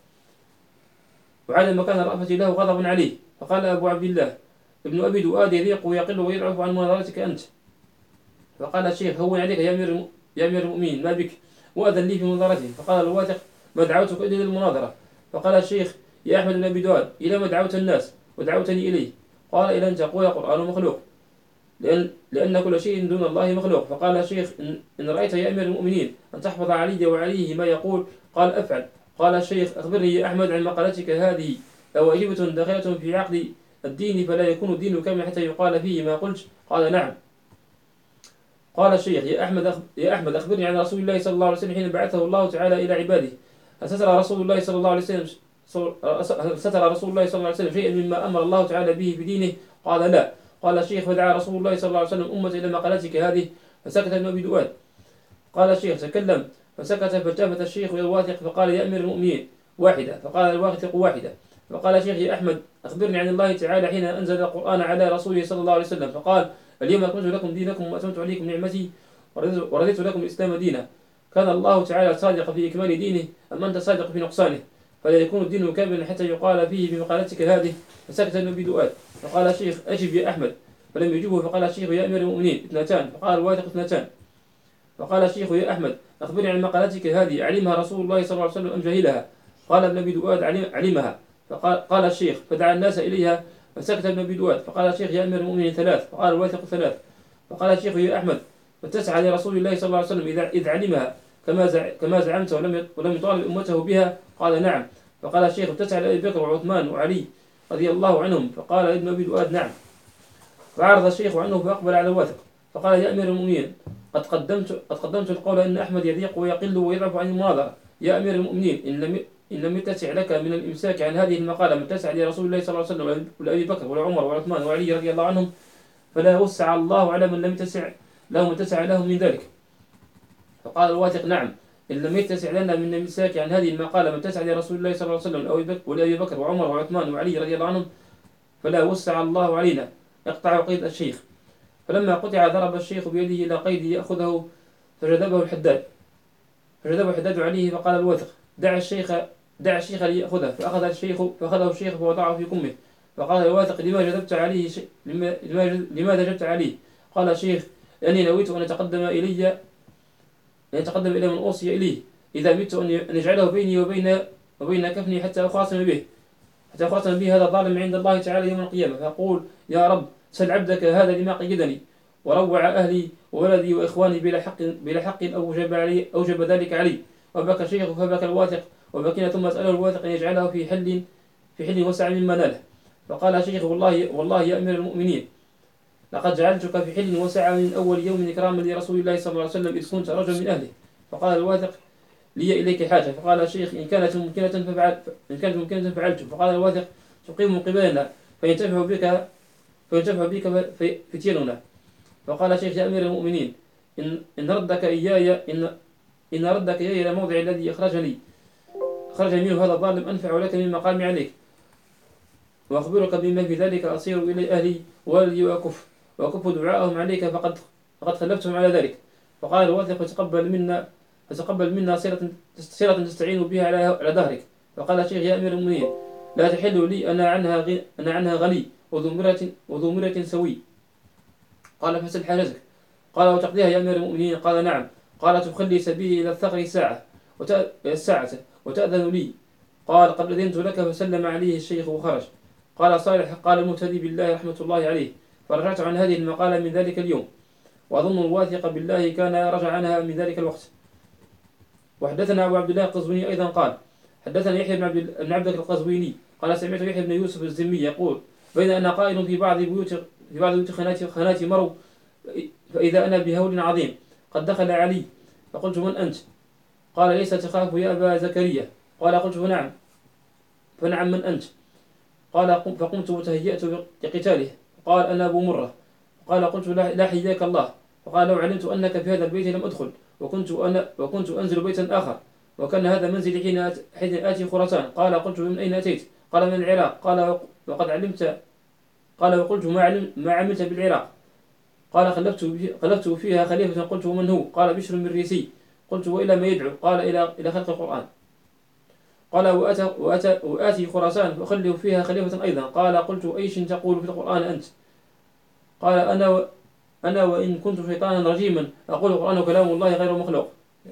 الرأفة له غضب عليه. فقال أبو عبد الله ابن أبي دؤاد يضيق ويقل ويضعف عن مناظرتك أنت. فقال الشيخ هون عليك يا أمير المؤمنين ما بك، وأذن لي في مناظرته. فقال الواثق ما دعوتك إلا للمناظرة. فقال الشيخ يا أحمد بن أبي دؤاد إلى ما دعوت الناس ودعوتني إليه؟ قال إلى أن تقول القرآن مخلوق لأن كل شيء دون الله مخلوق. فقال الشيخ إن رأيت يا أمير المؤمنين أن تحفظ علي وعليه ما يقول؟ قال أفعل. قال الشيخ أخبرني يا أحمد عن مقالتك هذه، أواجبة داخلة في عقد الدين فلا يكون الدين كاملا حتى يقال فيه ما قلت؟ قال نعم. قال الشيخ يا أحمد أخبرني عن رسول الله صلى الله عليه وسلم حين بعثه الله تعالى إلى عباده، هل ستر رسول الله صلى الله عليه وسلم شيئا مما أمر الله تعالى به في دينه؟ قال لا. قال الشيخ فدعا رسول الله صلى الله عليه وسلم أمة إلى مقالتك هذه فسكت ابن أبي دؤاد. قال الشيخ تكلم فسكت، فالتفت الشيخ إلى الواثق فقال يا أمير المؤمنين واحدة. فقال الواثق واحدة. فقال الشيخ يا أحمد أخبرني عن الله تعالى حين أنزل القرآن على رسوله صلى الله عليه وسلم فقال اليوم أكملت لكم دينكم وأتممت عليكم نعمتي ورضيت لكم الإسلام دينا. كان الله تعالى صادق في إكمال دينه أم أنت صادق في نقصانه؟ فلا يكون الدين كاملا حتى يقال فيه بمقالتك هذه. فسكت النبي دؤاد. فقال الشيخ أجب يا أحمد، فلم يجبه. فقال الشيخ يا أمير المؤمنين اثنتان. فقال الواثق اثنتان. فقال الشيخ يا أحمد أخبرني عن مقالتك هذه، علمها رسول الله صلى الله عليه وسلم أم جهلها؟ قال ابن أبي دؤاد علمها. فقال الشيخ فدعا الناس إليها. فسكت ابن أبي دؤاد. فقال الشيخ يا أمير المؤمنين ثلاث. فقال الواثق ثلاث. فقال الشيخ يا أحمد فتسعى لرسول الله صلى الله عليه وسلم إذ علمها كما زعمت ولم يطالب أمته بها؟ قال نعم. فقال الشيخ تسعى لأبي بكر وعثمان وعلي رضي الله عنهم؟ فقال ابن أبي دؤاد نعم. فعرض الشيخ عنه فأقبل على الواثق فقال يا أمير المؤمنين قد قدمت القول إن أحمد يضيق ويقل ويضعف عن المناظرة. يا أمير المؤمنين إن لم يتسع لك من الإمساك عن هذه المقالة من تسع لرسول الله صلى الله عليه وسلم ولأبي بكر ولعمر وعثمان وعلي رضي الله عنهم، فلا وسع الله على من لم يتسع له من ذلك. فقال الواثق نعم، إن لم يتسع لنا من الإمساك عن هذه المقالة من تسع لرسول الله صلى الله عليه وسلم ولأبي بكر وعمر وعثمان وعلي رضي الله عنهم، فلا وسع الله علينا. يقطع قيد الشيخ. فلما قطع ضرب الشيخ بيده إلى قيد يأخذه فجذبه الحداد عليه. فقال الواثق دع الشيخ ليأخذه. فأخذه الشيخ فوضعه في كمه. فقال الواثق لماذا جبت عليه؟ قال الشيخ لأني نويت أن يتقدم إلى من أوصي إليه إذا مت أن يجعله بيني وبين كفني حتى أخاصم به هذا الظالم عند الله تعالى يوم القيامة. فأقول يا رب سل عبدك هذا لما قيدني وروع أهلي وولدي وإخواني بلا حق أوجب ذلك علي. وبكى الشيخ فبكى الواثق وبكينا، ثم أسأله الواثق أن يجعله في حل وسع مما ناله. فقال الشيخ والله يا أمير المؤمنين لقد جعلتك في حل وسع من أول يوم إكراما لرسول الله صلى الله عليه وسلم إذ كنت رجلا من أهله. فقال الواثق لي إليك حاجة. فقال الشيخ إن كانت ممكنة فعلت. فقال الواثق تقيم قبلنا فينتفع بك فتيلنا. فقال الشيخ يا أمير المؤمنين إن ردك إياي إلى الموضع الذي أخرجني منه هذا الظالم أنفع لك من مقامي عليك، وأخبرك بما في ذلك أصير إلى أهلي ووالدي وأكف دعاءهم عليك فقد خلفتهم على ذلك. فقال الواثق فتقبل منا صيرة تستعين بها على ظهرك. فقال الشيخ يا أمير المؤمنين لا تحل لي أنا عنها غني وذو مرة سوي. قال فسل حاجتك. قال وتقضيها يا أمير المؤمنين؟ قال نعم. قال تخلي سبيلي إلى الثغر الساعة وتأذن لي. قال قد أذنت لك. فسلم عليه الشيخ وخرج. قال صالح قال المهتدي بالله رحمة الله عليه فرجعت عن هذه المقالة من ذلك اليوم، وأظن الواثق بالله كان رجع عنها من ذلك الوقت. وحدثنا أبو عبد الله القزويني أيضا قال حدثنا يحيى بن عبد القزويني قال سمعت يحيى بن يوسف الزمي يقول بين أنا قائل في بعض بيوت خناتي مروا فإذا أنا بهول عظيم قد دخل علي فقلت من أنت؟ قال ليس تخاف يا أبا زكريا؟ قال قلت فنعم من أنت؟ قال فقمت وتهيأت لقتاله. قال أنا أبو مرة. قال قلت لا حياك الله. فقال لو علمت أنك في هذا البيت لم أدخل وكنت أنزل بيتا آخر وكان هذا منزلي حين آتي خراسان. قال قلت من أين أتيت؟ قال من العراق. قال وقد علمت؟ قال وقلت ما عملت بالعراق؟ قال خلفت فيها خليفة. قلت ومن هو؟ قال بشر من ريسي. قلت وإلى ما يدعو؟ قال إلى خلق القرآن. قال وآتي خراسان فأخلف فيها خليفة أيضا. قال قلت أيش تقول في القرآن أنت؟ قال أنا وإن كنت شيطانا رجيما أقول القرآن كلام الله غير مخلوق.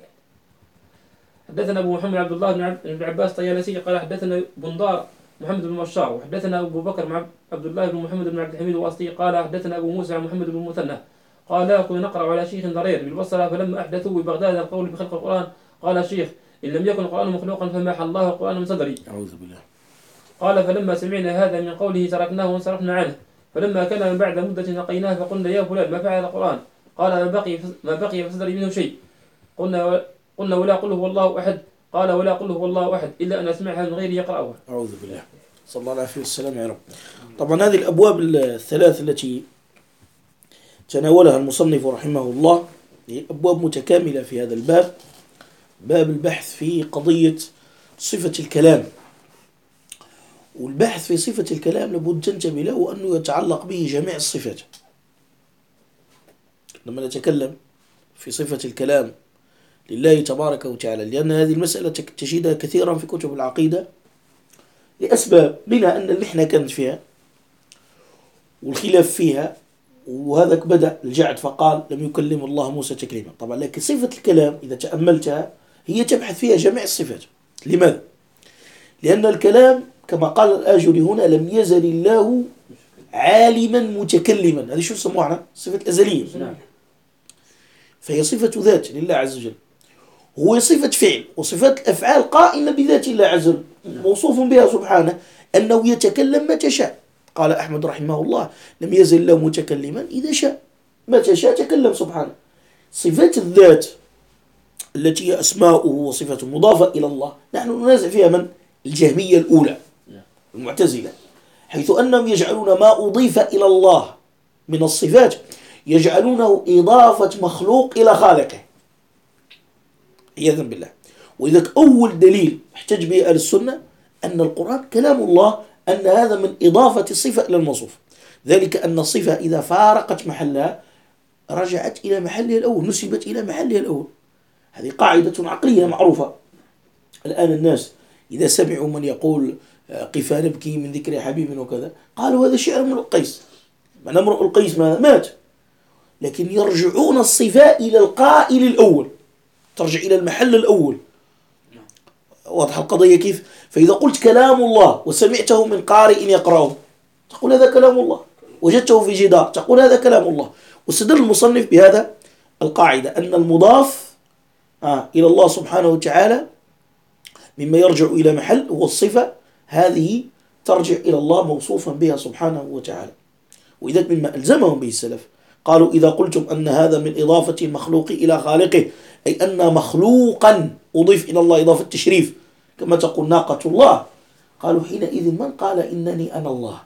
حدثنا أبو محمد عبد الله بن عباس الطيالسي قال حدثنا بندار محمد بن بشار وحدثنا أبو بكر مع عبد الله بن محمد بن عبد الحميد الواسطي قال حدثنا أبو موسى محمد بن المثنى قال لا كنا نقرأ على شيخ ضرير بالبصرة فلما أحدثوا ببغداد القول بخلق القرآن قال الشيخ إن لم يكن القرآن مخلوقا فماح الله القرآن من صدري. أعوذ بالله. قال فلما سمعنا هذا من قوله تركناه وانصرفنا عنه فلما كان من بعد مدة نقيناه فقلنا يا فلان ما فعل القرآن؟ قال ما بقي في صدري منه شيء. قلنا ولا قل هو الله أحد؟ قال ولا قل هو الله أحد إلا أن أسمعها من غير يقرأها. أعوذ بالله.
صلى الله عليه وسلم يا رب. طبعا هذه الأبواب الثلاث التي تناولها المصنف رحمه الله هي أبواب متكاملة في هذا الباب، باب البحث في قضية صفة الكلام. والبحث في صفة الكلام لابد تنتبه له أنه يتعلق به جميع الصفات. لما نتكلم في صفة الكلام لله تبارك وتعالى، لأن هذه المسألة تجدها كثيرا في كتب العقيدة لأسباب، منها أن المحنة كانت فيها والخلاف فيها، وهذاك بدأ الجعد فقال لم يكلم الله موسى تكليما. طبعا لكن صفة الكلام إذا تأملتها هي تبحث فيها جميع الصفات. لماذا؟ لأن الكلام كما قال الآجري هنا لم يزل الله عالما متكلما. هذه شو يسموها؟ صفة الأزلية. فهي صفة ذات لله عز وجل، هو صفة فعل، وصفات الأفعال قائمة بذات الله عز وجل موصوف بها سبحانه أنه يتكلم متى شاء. قال أحمد رحمه الله لم يزل الله متكلما إذا شاء، متى شاء تكلم سبحانه. صفات الذات التي هي أسماؤه وصفة مضافة إلى الله نحن ننازع فيها من؟ الجهمية الأولى المعتزلة، حيث أنهم يجعلون ما أضيف إلى الله من الصفات يجعلونه إضافة مخلوق إلى خالقه عياذا بالله. وإذا أول دليل احتج به أهل السنة أن القرآن كلام الله، أن هذا من إضافة الصفة إلى الموصوف، ذلك أن الصفة إذا فارقت محلها رجعت إلى محلها الأول، نسبت إلى محلها الأول. هذه قاعدة عقلية معروفة. الآن الناس إذا سمعوا من يقول قفا نبكي من ذكر حبيب وكذا قالوا هذا شعر من القيس، من امرؤ القيس مات، لكن يرجعون الصفة إلى القائل الأول، ترجع إلى المحل الأول. واضح القضية كيف؟ فإذا قلت كلام الله وسمعته من قارئ يقرأه تقول هذا كلام الله، وجدته في جدار تقول هذا كلام الله. واستدل المصنف بهذا القاعدة أن المضاف إلى الله سبحانه وتعالى مما يرجع إلى محل، والصفة هذه ترجع إلى الله موصوفا بها سبحانه وتعالى. وإذا مما ألزمهم به السلف قالوا إذا قلتم أن هذا من إضافة المخلوق إلى خالقه، أي أن مخلوقا أضيف إلى الله إضافة تشريف كما تقول ناقة الله، قالوا حينئذ من قال إنني أنا الله؟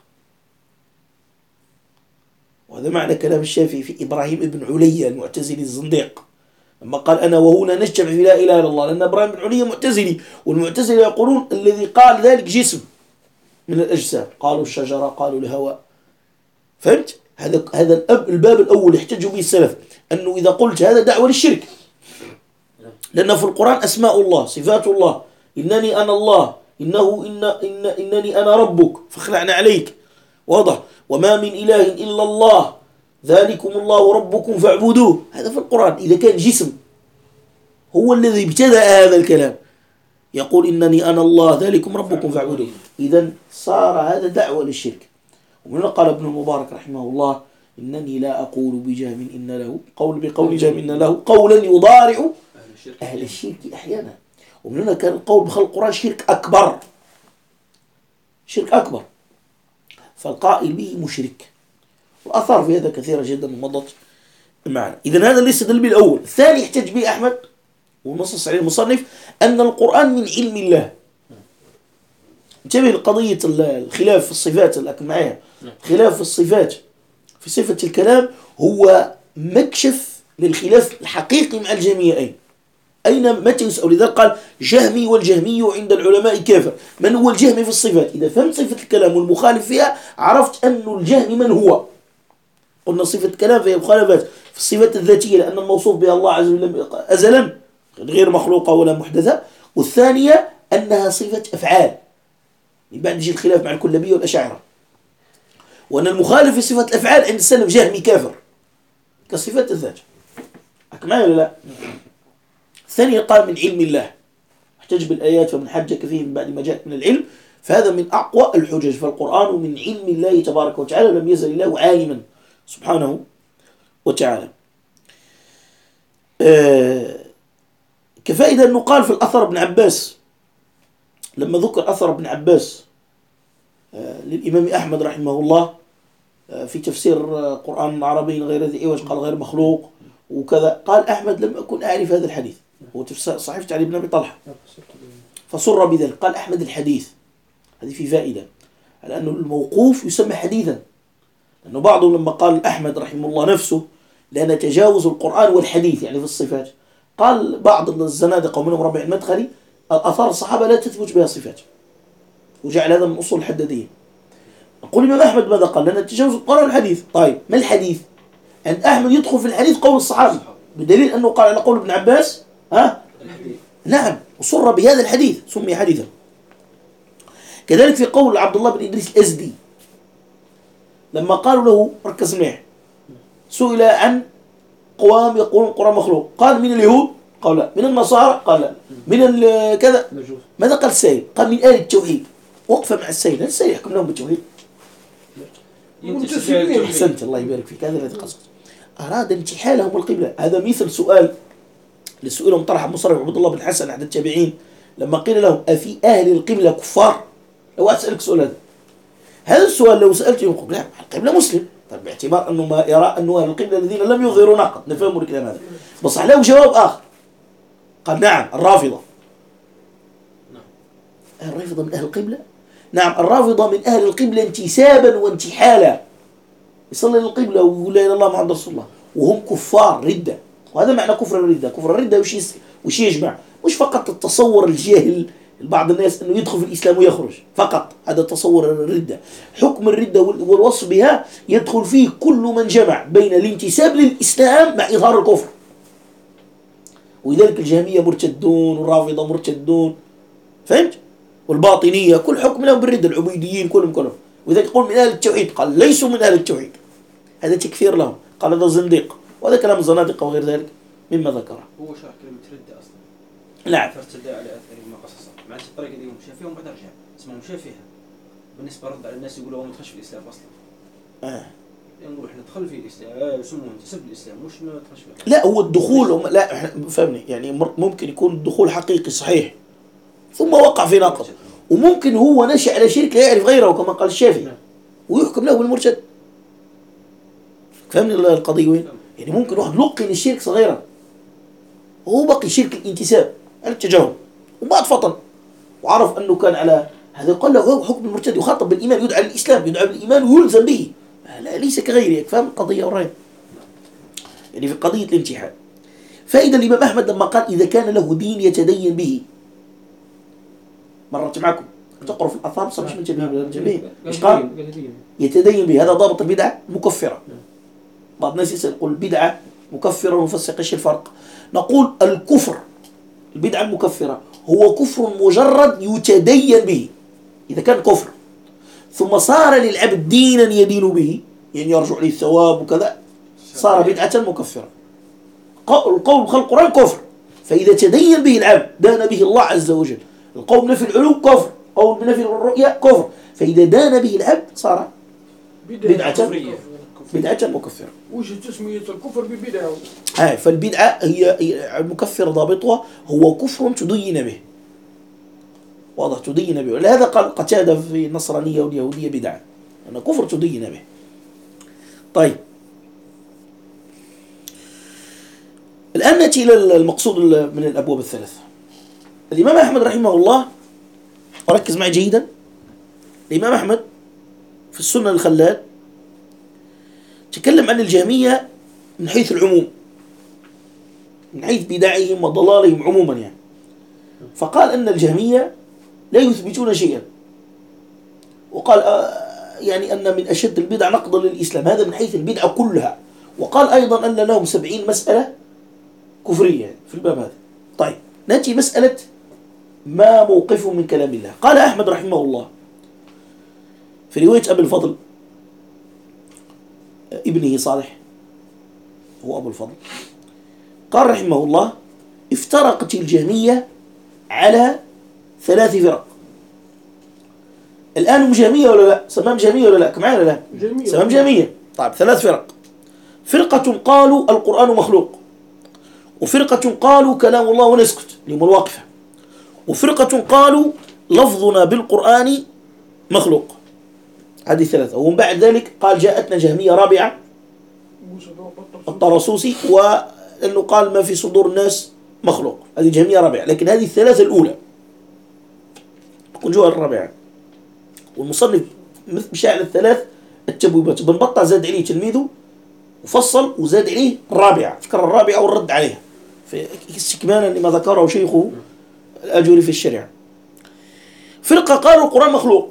وهذا معنى كلام الشافعي في إبراهيم ابن عليا المعتزلي الزنديق لما قال أنا وهنا نجتمع في لا إله إلا الله، لأن إبراهيم بن عليا معتزلي، والمعتزلة يقولون الذي قال ذلك جسم من الأجسام، قالوا الشجرة قالوا الهواء. فهمت؟ هذا الباب الأول يحتج به السلف، أنه إذا قلت هذا دعوة للشرك، لأن في القرآن أسماء الله صفات الله، إنني أنا الله، إنني أنا ربك فاخلعنا عليك، واضح، وما من إله إلا الله ذلكم الله ربكم فاعبدوه، هذا في القرآن. إذا كان جسم هو الذي ابتدأ هذا الكلام يقول إنني أنا الله ذلكم ربكم فاعبدوه، إذن صار هذا دعوة للشرك. ومن قال ابن المبارك رحمه الله إنني لا أقول بجهم إن له بقول جهم إن له قولا يضارع أهل الشرك أحيانا. ومن هنا كان القول بخلق القرآن شرك أكبر، شرك أكبر، فالقائل به مشرك. والآثار في هذا كثيرة جدا ومضت معنا. إذن هذا ليس دليل الأول. الثاني يحتج به أحمد ونصص عليه المصنف أن القرآن من علم الله. انتبه لقضية الخلاف في الصفات لكن معايا، خلاف في الصفات في صفة الكلام هو مكشف للخلاف الحقيقي مع الجهمية. أين متى يسأل؟ لذلك قال جهمي والجهمي عند العلماء كافر. من هو الجهمي في الصفات؟ إذا فهمت صفة الكلام والمخالف فيها عرفت أن الجهمي من هو. قلنا صفة الكلام فهي مخالفات في الصفات الذاتية لأن الموصوف بها الله عز وجل أزلا غير مخلوقة ولا محدثة، والثانية أنها صفة أفعال. بعد يجي الخلاف مع الكلابية والأشاعرة، وأن المخالف في صفة الأفعال عند السلف جهمي كافر كصفات الذات. معي ولا لا؟ الثانية قال من علم الله، احتج بالآيات ومن حجك فيه من بعد ما جاءت من العلم، فهذا من أقوى الحجج. فالقرآن من علم الله تبارك وتعالى، لم يزل الله عالما سبحانه وتعالى. كفائدة أنه قال في الأثر ابن عباس، لما ذكر أثر ابن عباس للإمام أحمد رحمه الله في تفسير قرآن عربي غير ذي عوج قال غير مخلوق وكذا، قال أحمد لم أكن أعرف هذا الحديث، هو صحيفة علي بن أبي طلحة، فسر بذلك. قال أحمد الحديث، هذه في فائدة على أنه الموقوف يسمى حديثا، لأنه بعضهم لما قال أحمد رحمه الله نفسه لا نتجاوز القرآن والحديث يعني في الصفات، قال بعض الزنادقة ومنهم ربيع المدخلي الآثار الصحابة لا تثبت بها صفات، وجعل هذا من أصول الحدادية. نقول الإمام أحمد ماذا قال؟ لا نتجاوز القرآن والحديث. طيب ما الحديث؟ عند أحمد يدخل في الحديث قول الصحابة، بدليل أنه قال على قول ابن عباس نعم، وصر بهذا الحديث سمي حديثا. كذلك في قول عبد الله بن إدريس الأزدي لما قالوا له ركز مليح، سئل عن قوام يقولون القرآن مخلوق، قال من اليهود؟ قال لا. من النصارى؟ قال لا. من كذا؟ ماذا قال السائل؟ قال من أهل التوحيد. وقف مع السائل، السائل يحكم لهم بالتوحيد. أحسنت، الله يبارك فيك، هذا الذي قصد. أراد انتحالهم القبلة. هذا مثل سؤال لسؤالهم طرح مصرف عبد الله بن حسن أحد التابعين لما قيل لهم أفي أهل القبلة كفار؟ لو أسألك سؤال هذا السؤال لو سألته يقول لا القبلة مسلم، طيب باعتبار أنه ما يرى أنه أهل القبلة الذين لم يظهروا نقد نفهم الكلام هذا، بس له جواب آخر قال نعم الرافضة. الرافضة من أهل القبلة؟ نعم الرافضة من أهل القبلة انتسابا وانتحالا، يصلي للقبلة ويقول لا إله إلا الله محمد رسول الله وهم كفار ردة. وهذا معنى كفر الردة. كفر الردة وش يجمع؟ مش فقط التصور الجاهل بعض الناس أنه يدخل في الإسلام ويخرج فقط، هذا تصور الردة. حكم الردة والوصف بها يدخل فيه كل من جمع بين الانتساب للإسلام مع إظهار الكفر. ولذلك الجهمية مرتدون والرافضة مرتدون، فهمت؟ والباطنية كل حكم لهم بالردة، العبيديين كلهم. وذلك يقول من أهل التوحيد، قال ليسوا من أهل التوحيد، هذا تكفير لهم، قال هذا زنديق، وهذا كلام الزنادقة وغير ذلك مما ذكره.
هو شرح كلمة ردة أصلا.
نعم.
فارتدى على أثرهم ما قصص، مع الطريقة اللي هم مشى فيهم بعد رجع اسمهم مشى فيها. بالنسبة رد على الناس يقولوا هو ما دخلش في الإسلام أصلا. نقول إحنا دخل في الإسلام، يسمونه انتسب الإسلام مش ما دخلش فيه.
لا هو الدخول لا فهمني، يعني ممكن يكون الدخول حقيقي صحيح ثم وقع في نقض، وممكن هو نشأ على شرك لا يعرف غيره كما قال الشافعي ويحكم له بالمرتد. فهمني القضية وين؟ يعني ممكن واحد لقن الشرك صغيرا وهو بقي شرك الانتساب على التجاهل وبعد فطن وعرف أنه كان على هذا، يقال له حكم المرتد، يخاطب بالإيمان، يدعى للإسلام، يدعى بالإيمان ويلزم به، لا ليس كغيره. فهم القضية وراي يعني في قضية الانتحال. فإذا الإمام أحمد لما قال إذا كان له دين يتدين به، مرت معكم تقرأ في الأثار صار مش منتبهين إيش قال؟ يتدين به، هذا ضابط البدعة مكفرة. بعض الناس يسأل يقول البدعة مكفرة ونفسق ايش الفرق؟ نقول الكفر البدعة المكفرة هو كفر مجرد يتدين به، إذا كان كفر ثم صار للعبد دينا يدين به يعني يرجع له الثواب وكذا صار بدعة مكفرة. القول بخلق القرآن كفر، فإذا تدين به العبد دان به الله عز وجل. القول بنفي العلو كفر، قول بنفي الرؤية كفر، فإذا دان به العبد صار بدعة مكفرة.
وش تسمية الكفر ببدعة؟
فالبدعة هي المكفر ضابطها هو كفر تدين به، واضح، تدين به. لهذا قال قتادة في النصرانية واليهودية بدعة، أن كفر تدين به. طيب الآن نأتي إلى المقصود من الأبواب الثلاثة. الإمام أحمد رحمه الله، وركز معي جيدا، الإمام أحمد في السنة الخلال تكلم عن الجهمية من حيث العموم، من حيث بدعهم وضلالهم عموما يعني. فقال أن الجهمية لا يثبتون شيئا، وقال يعني أن من أشد البدع نقضا للإسلام، هذا من حيث البدعة كلها. وقال أيضا أن لهم 70 مسألة كفرية في الباب هذا. طيب نأتي مسألة ما موقفه من كلام الله. قال أحمد رحمه الله في رواية أبي الفضل ابنه صالح، هو أبو الفضل، قال رحمه الله افترقت الجهمية على 3 فرق. الآن هم جهمية ولا لا؟ سمام جهمية ولا لا؟ كمعنا ولا لا؟ سمام جهمية. طيب 3 فرق. فرقة قالوا القرآن مخلوق، وفرقة قالوا كلام الله ونسكت لهم الواقفة، وفرقة قالوا لفظنا بالقرآن مخلوق. هذه 3. ومن بعد ذلك قال جاءتنا جهمية رابعة الطرسوسي، وأنه قال ما في صدور الناس مخلوق، هذه جهمية رابعة. لكن هذه 3 الأولى جوها الرابعة. والمصنف مشى على 3 التبويبات. بن بطة زاد عليه تلميذه وفصل وزاد عليه الرابعة، ذكر الرابعة والرد عليها في استكمالا لما ذكره شيخه الأجوري في الشريعة. فرقة قالوا القرآن مخلوق،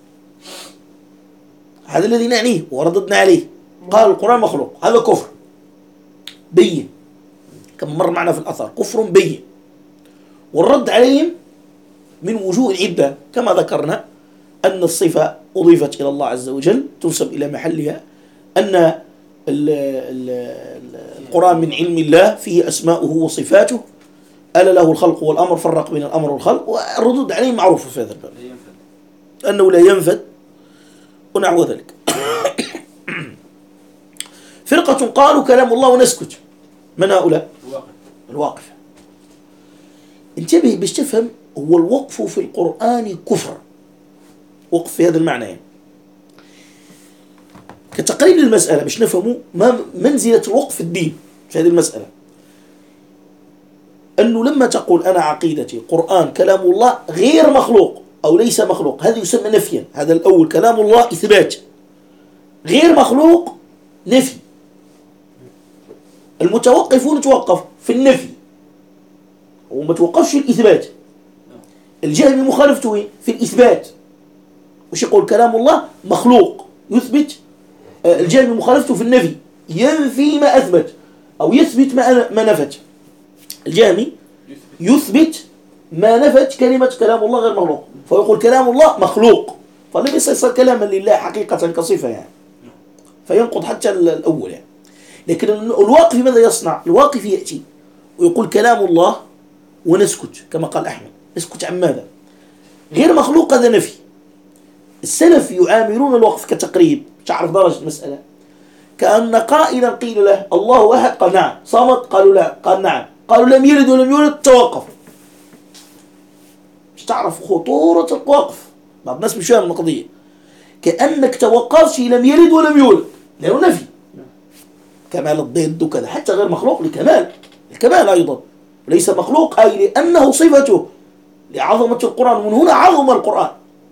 هذا الذي نعنيه ورددنا عليه، قال القرآن مخلوق، هذا كفر بين كما مر معنا في الأثر، كفر بين. والرد عليهم من وجوه عدة كما ذكرنا، أن الصفة أضيفت إلى الله عز وجل تنسب إلى محلها، أن القرآن من علم الله فيه أسماؤه وصفاته، ألا له الخلق والأمر، فرق بين الأمر والخلق، والردود عليه معروفة في هذا الباب أنه لا ينفد ونحو ذلك. فرقة قالوا كلام الله ونسكت. من هؤلاء؟ الواقفة. انتبه باش تفهم، هو الوقف في القرآن كفر، وقف في هذا المعنى يعني. كتقريب للمسألة باش نفهموا ما منزلة الوقف في الدين في هذه المسألة، أنه لما تقول أنا عقيدتي قرآن كلام الله غير مخلوق أو ليس مخلوق، هذا يسمى نفيا. هذا الأول كلام الله إثبات، غير مخلوق نفي. المتوقفون توقف في النفي وما توقفش في الإثبات. الجهمي مخالفته في الإثبات، وش يقول كلام الله مخلوق يثبت. الجهمي مخالفته في النفي، ينفي ما أثبت أو يثبت ما نفت. الجهمي يثبت ما نفت كلمة كلام الله غير مخلوق، فيقول كلام الله مخلوق، فلم يصير كلاما لله حقيقة كصفة يعني، فينقض حتى الأول يعني. لكن الواقف ماذا يصنع؟ الواقف يأتي ويقول كلام الله ونسكت، كما قال أحمد. نسكت عن ماذا؟ غير مخلوق، هذا نفي. السلف يعاملون الوقف كتقريب. تعرف درجة المسألة؟ كأن قائلا قيل له الله أحد، قال نعم. صمت، قالوا لا، قال نعم. قالوا لم يلد ولم يولد، توقف. مش تعرف خطورة الوقف؟ بعض الناس مش فاهم القضية. كأنك توقفت في لم يلد ولم يولد، لأنه نفي. كمال الضد وكذا، حتى غير مخلوق لكمال الكمال أيضا، ليس مخلوق أي لأنه صفته لعظمة القرآن، من هنا عظم القرآن.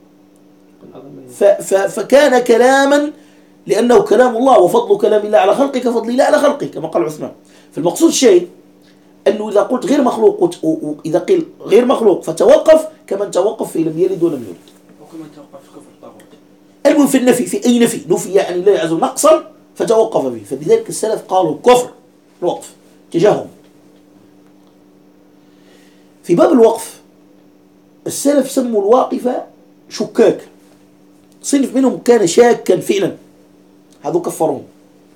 فكان كلاما لأنه كلام الله، وفضل كلام الله على خلقه كفضل الله على خلقه، كما قال عثمان. فالمقصود شيء أنه إذا قلت غير مخلوق وإذا قيل غير مخلوق فتوقف كمن توقف في لم يلد ولم يولد،
وكمن توقف في كفر الطاغوت.
المهم في النفي، في أي نفي نفي يعني لا يعزو نقصا فتوقف به. فلذلك السلف قالوا كفر الوقف تجاههم. في باب الوقف السلف سموا الواقفة شكاك، صنف منهم كان شاكا فعلا، هذو كفرهم.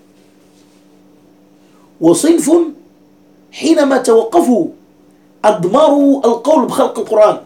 وصنف حينما توقفوا أضمروا القول بخلق القرآن،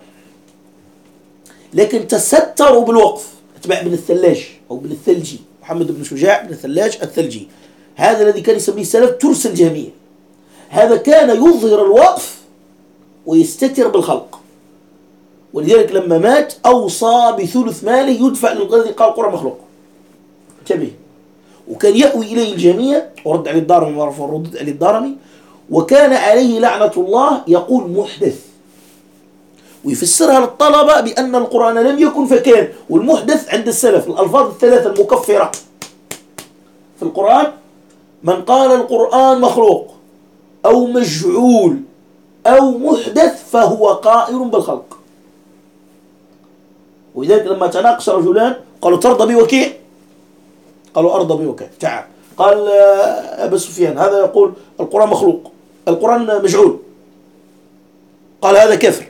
لكن تستروا بالوقف. اتباع بن الثلاج أو بن الثلجي، محمد بن شجاع بن الثلاج الثلجي، هذا الذي كان يسميه السلف ترس الجهمية. هذا كان يظهر الوقف ويستتر بالخلق، ولذلك لما مات أوصى بثلث ماله يدفع للذي قال القرآن مخلوق. انتبه. وكان يأوي إليه الجميع، ورد عليه الدارمي مرفوع، ردد عليه الدارمي، وكان عليه لعنة الله، يقول محدث، ويفسرها للطلبة بأن القرآن لم يكن فكان. والمحدث عند السلف الألفاظ الثلاثة المكفرة في القرآن: من قال القرآن مخلوق أو مجعول أو محدث فهو قائل بالخلق. ولذلك لما تناقش رجلان قالوا ترضى بوكيع؟ قالوا أرضى بوكيع. تعال. قال أبا سفيان هذا يقول القرآن مخلوق، القرآن مجعول، قال هذا كفر.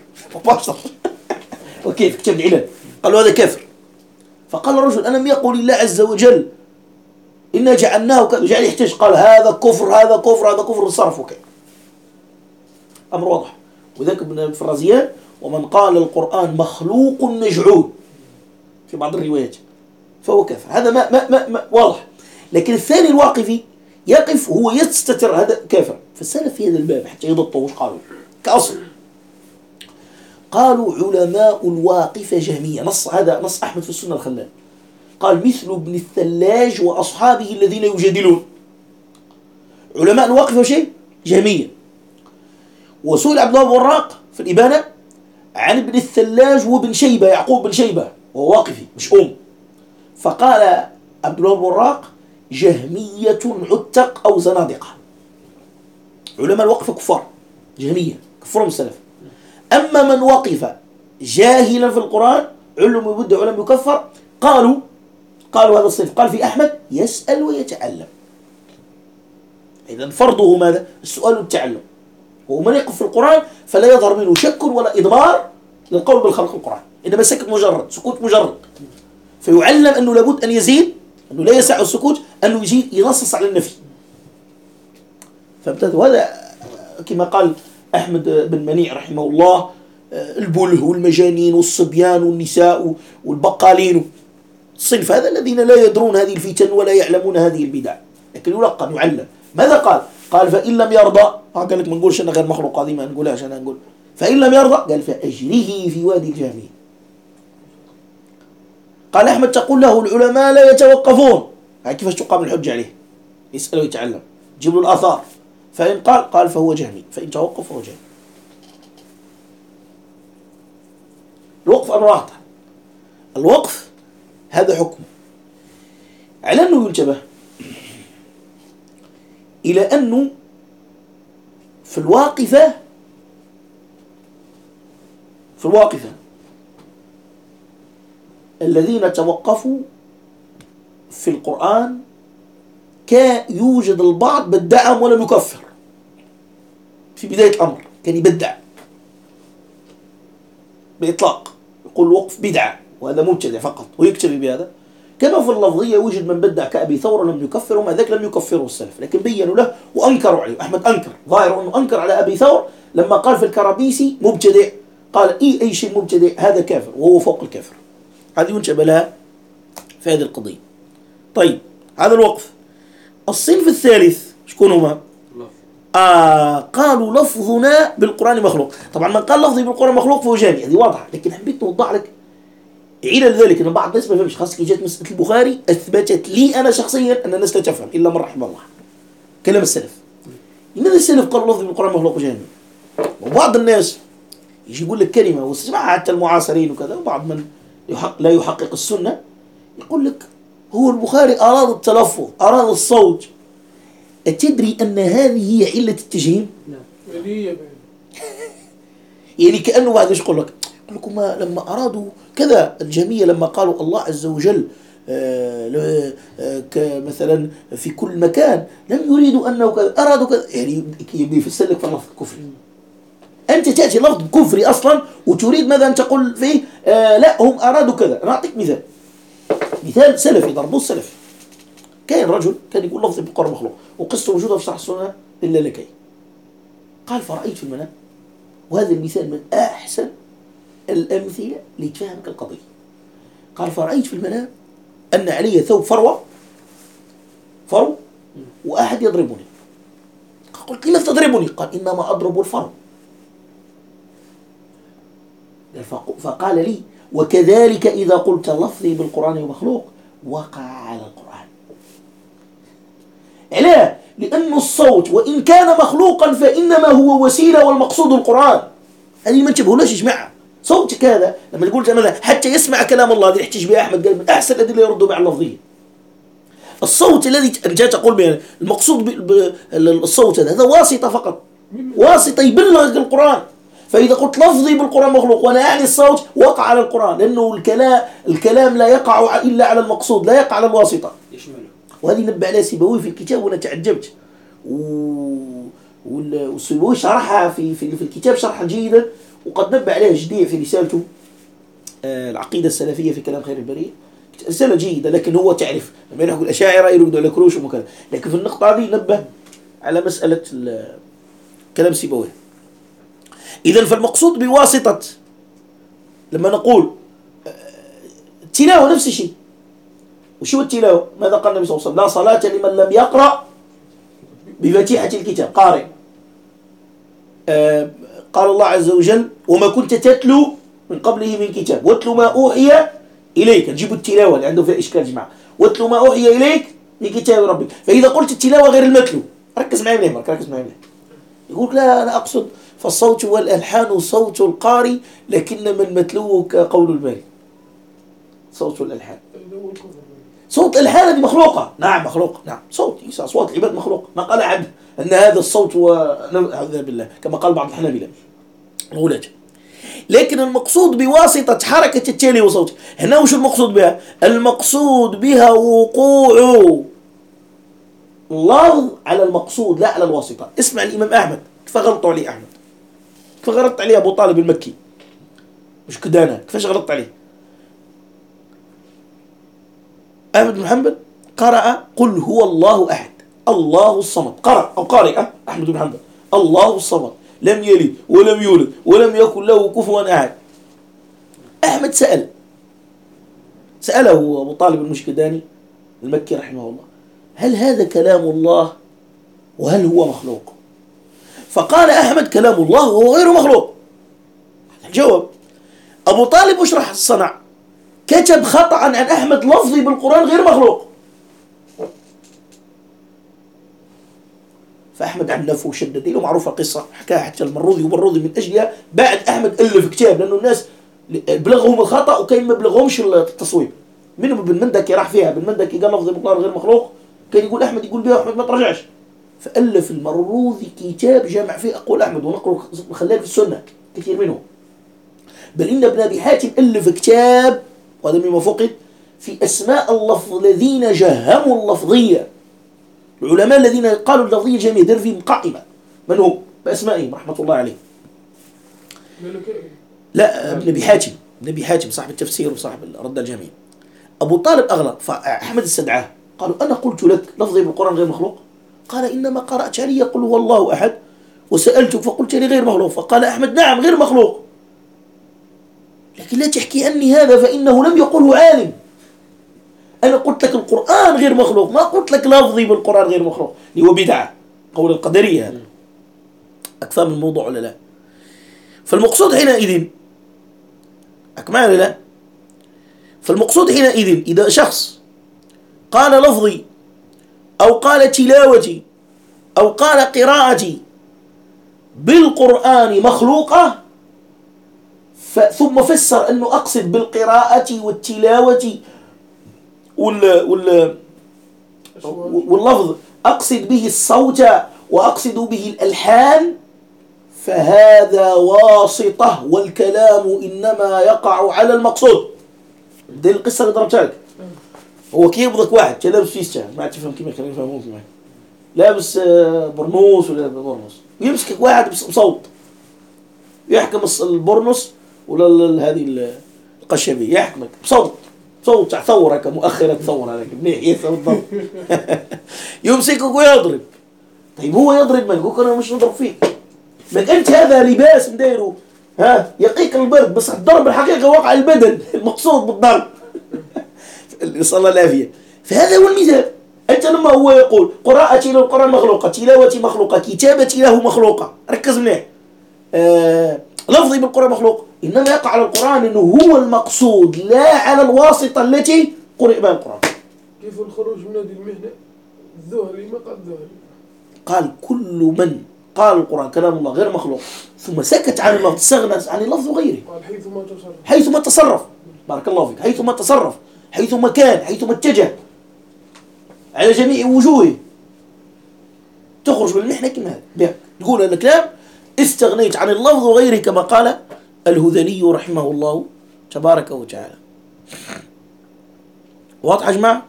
وكيف كتب العلل؟ قالوا هذا كفر. فقال الرجل ألم يقول الله عز وجل إنا جعلناه كذا، جعل يحتاج، قال هذا كفر هذا كفر هذا كفر، صرفه كذا. أمر واضح. وذلك ابن الرازيان ومن قال القرآن مخلوق مجعول في بعض الروايات فهو كافر. هذا ما واضح. لكن الثاني الواقفي يقف هو يستتر، هذا كافر. فالسلف في هذا الباب حتى يضبطوا وش قالوا كأصل. قالوا علماء الواقفة جهمية، هذا نص أحمد في السنة الخلال، قال مثل ابن الثلاج وأصحابه الذين يجادلون. علماء الواقفة شيء جهمية. وسئل عبد الله بن وراق في الإبانة عن ابن الثلاج وابن شيبة، يعقوب بن شيبة، وهو واقفي مش فقال عبد الله بن وراق جهمية عتق أو زنادقة. علماء الوقف كفار جهمية، كفرهم السلف. أما من وقف جاهلا في القرآن علم يبدع ولم يكفر، قالوا هذا الصنف قال في أحمد يسأل ويتعلم. إذن فرضه ماذا؟ السؤال والتعلم. ومن يقف في القرآن فلا يظهر منه شك ولا إضمار للقول بالخلق القرآن. إنما سكت مجرد، سكوت مجرد، فيعلم أنه لابد أن يزيد، أنه لا يسع السكوت، أنه يزيد ينصص على النفي. فهمت؟ وهذا كما قال أحمد بن منيع رحمه الله: البله والمجانين والصبيان والنساء والبقالين، الصنف هذا الذين لا يدرون هذه الفتن ولا يعلمون هذه البدع، لكن يلقن يعلم. ماذا قال؟ قال: فإن لم يرضى، قال لك ما نقولش أنا غير مخلوق، هذه ما نقولهاش، أنا نقول فإن لم يرضى، قال: فأجره في وادي الجهمية. قال أحمد: تقول له العلماء لا يتوقفون، كيفاش تقام الحجة عليه؟ يسأل ويتعلم، جيب له الآثار، فإن قال فهو جهمي، فإن توقف فهو جهمي. الوقف أمر واضح. الوقف هذا حكم على أنه ينتبه إلى أنه في الواقفة الذين توقفوا في القرآن كان يوجد البعض بدعهم ولم يكفر. في بداية الأمر كان يبدع بإطلاق، يقول الوقف بدعة وهذا مبتدع فقط ويكتفي بهذا. كما في اللفظية يوجد من بدع كأبي ثور لم يكفر، وما ذاك لم يكفره السلف، لكن بينوا له وأنكروا عليه. أحمد أنكر، ظاهر أنه أنكر على أبي ثور لما قال في الكرابيسي مبتدع، قال أي شيء مبتدع هذا كافر وهو فوق الكافر. هذه ينشب لها في هذه القضية. طيب، هذا الوقف. الصنف الثالث شكون هما؟ قالوا لفظنا بالقرآن مخلوق. طبعا من قال لفظي بالقرآن مخلوق فهو جامع، هذه واضحة، لكن حبيت نوضح لك علل ذلك، ان بعض الناس ما فهمش، خاصة كي جات مسألة البخاري اثبتت لي انا شخصيا ان الناس لا تفهم الا من رحم الله كلام السلف. لماذا السلف قالوا لفظي بالقرآن مخلوق جامع؟ وبعض الناس يجي يقول لك كلمة وتسمعها حتى المعاصرين وكذا، وبعض من لا يحقق السنة يقول لك هو البخاري أراد التلفظ، أراد الصوت. أتدري أن هذه هي علة التجهيم؟ يعني كأنه بعد يقول لك لما أرادوا كذا الجهمية لما قالوا الله عز وجل مثلا في كل مكان لم يريدوا أنه كذا، أرادوا كذا، يعني يفسر لك في اللفظ الكفري. أنت تأتي لفظ كفري أصلا وتريد ماذا أن تقول فيه؟ لا هم أرادوا كذا. أنا أعطيك مثال سلفي ضربوه السلفي. كان رجل كان يقول لفظ بالقرآن مخلوق، وقصته موجودة في صحيح السنة إلا لكي. قال: فرأيت في المنام، وهذا المثال من أحسن الأمثلة لتفهمك القضية. قال: فرأيت في المنام أن علي ثوب فرو وأحد يضربني. قلت: لماذا تضربني؟ قال: إنما أضرب الفرو. فقال لي: وكذلك إذا قلت لفظي بالقرآن مخلوق وقع على القرآن. علاه؟ لأن الصوت وإن كان مخلوقا فإنما هو وسيلة والمقصود القرآن. هذه ما تشبهولاش يجمعها. صوتك هذا لما تقول مثلا حتى يسمع كلام الله، هذه يحتج بها أحمد، قال من أحسن الأدلة يردوا بها اللفظية. الصوت الذي أنت تقول به المقصود بالصوت هذا واسطة فقط، واسطة يبلغ القرآن. فإذا قلت لفظي بالقرآن مخلوق وأنا أعني الصوت وقع على القرآن، لأنه الكلام لا يقع إلا على المقصود، لا يقع على الواسطة. وهذه نبه عليها سيبوي في الكتاب وأنا تعجبت، والسيبوي شرحها في الكتاب شرحا جيدا، وقد نبه عليها جديع في رسالته العقيدة السلفية في كلام خير البرية. رسالة جيدة، لكن هو تعرف لما يقول الأشاعرة يردوا على كروش وكذا، لكن في النقطة هذه نبه على مسألة كلام سيبوي. إذن فالمقصود بواسطة لما نقول التلاوة نفس الشيء. وشو التلاوة؟ ماذا قال النبي صلى الله عليه وسلم؟ لا صلاة لمن لم يقرأ بفاتحة الكتاب. قارئ. قال الله عز وجل: وما كنت تتلو من قبله من كتاب واتلو ما أوحي إليك. نجيب التلاوة اللي عنده فيها إشكال جماعة. واتلو ما أوحي إليك من كتاب ربك. فإذا قلت التلاوة غير المتلو، ركز معي منين؟ ركز معي منين؟ يقول لا أنا أقصد فالصوت والألحان صوت القارئ لكن من متلوه كقول الباري. صوت الألحان، صوت الألحان هذه مخلوقة. نعم مخلوقة، نعم صوت أصوات العباد مخلوقة. ما قال أحد أن هذا الصوت أعوذ بالله كما قال بعض الحنابلة الغلاة. لكن المقصود بواسطة حركة التالي وصوته هنا وش المقصود بها؟ المقصود بها وقوع اللفظ على المقصود لا على الواسطة. اسمع الإمام أحمد كيف غلطوا عليه أحمد، كيف غلط عليه أبو طالب المكي. مش كدانا، كيفاش غلطت عليه؟ أحمد بن حنبل قرأ قل هو الله أحد الله الصمد، قرأ أو قارئ أحمد بن حنبل الله الصمد لم يلد ولم يولد ولم يكن له كفوا أحد. أحمد سأله أبو طالب المشكداني المكي رحمه الله هل هذا كلام الله وهل هو مخلوق؟ فقال أحمد كلام الله وهو غير مخلوق. الجواب أبو طالب وش راح صنع؟ كتب خطأ عن أحمد لفظي بالقرآن غير مخلوق. فأحمد عنفه وشدد له، معروفة قصة حكاها حتى المروذي، ومروذي من أجلها بعد أحمد ألف كتاب، لأنه الناس بلغهم الخطأ وكان ما بلغهمش التصويب. منهم ابن مندكي راح فيها، ابن مندكي قال لفظي بالقرآن غير مخلوق، كان يقول أحمد يقول بها وأحمد ما ترجعش. فألف المروذي كتاب جمع فيه أقوال أحمد ونقله خلاه في السنة كثير منهم. بل إن ابن أبي حاتم ألف كتاب وهذا مما فقد في أسماء اللفظ الذين جهموا اللفظية، العلماء الذين قالوا اللفظية جميع در فيهم قائمة من هو بأسمائهم رحمة الله عليه. لا ابن أبي حاتم، ابن أبي حاتم صاحب التفسير وصاحب الرد الجميل. أبو طالب أغلط، فأحمد استدعاه قالوا أنا قلت لك لفظي بالقرآن غير مخلوق؟ قال إنما قرأت علي يقول هو الله أحد وسألتك فقلت لي غير مخلوق. فقال أحمد نعم غير مخلوق، لكن لا تحكي عني هذا فإنه لم يقله عالم. أنا قلت لك القرآن غير مخلوق، ما قلت لك لفظي بالقرآن غير مخلوق، اللي هو بدعة قول القدرية هذا. أكثر من الموضوع ولا لا؟ فالمقصود حينئذ أكمل ولا لا؟ فالمقصود حينئذ إذا شخص قال لفظي أو قال تلاوتي أو قال قراءتي بالقرآن مخلوقة ثم فسر أنه أقصد بالقراءة والتلاوة واللفظ أقصد به الصوت وأقصد به الألحان، فهذا واسطة والكلام إنما يقع على المقصود. دي القصة اللي ضربتها لك. هو كيف يبضك واحد لابس فيستا ما تفهم كيف يخليني يفهمون كمان، لابس برنوس ولا برنوس، ويمسك واحد بصوت يحكم البرنس ولا هذه القشبية يحكمك بصوت ثورك مؤخرة ثورة لك منيح يثور الضرب يمسكك ويضرب. طيب هو يضرب من يقول أنا مش نضرب فيك، من أنت هذا لباس مديره يقيك البرد، بس الضرب الحقيقة وقع البدن المقصود بالضرب صلى الله العافية. فهذا هو المثال. أنت لما هو يقول قراءتي للقرآن مخلوقة، تلاوتي مخلوقة، كتابتي له مخلوقة، ركز منيح، لفظي بالقرآن مخلوق، إنما يقع على القرآن إنه هو المقصود لا على الواسطة التي قرئ بها القرآن.
كيف الخروج من هذه المهنة؟ الذهلي ما قال الذهلي
قال كل من قال القرآن كلام الله غير مخلوق ثم سكت عن اللفظ، استغنى عن اللفظ وغيره،
قال
حيثما تصرف بارك الله فيك، حيثما تصرف، حيثما كان، حيثما اتجه على جميع وجوهه، تخرج من المحنة كما هذا تقول الكلام استغنيت عن اللفظ وغيره، كما قال الهذلي رحمه الله تبارك وتعالى. واضح يا جماعة؟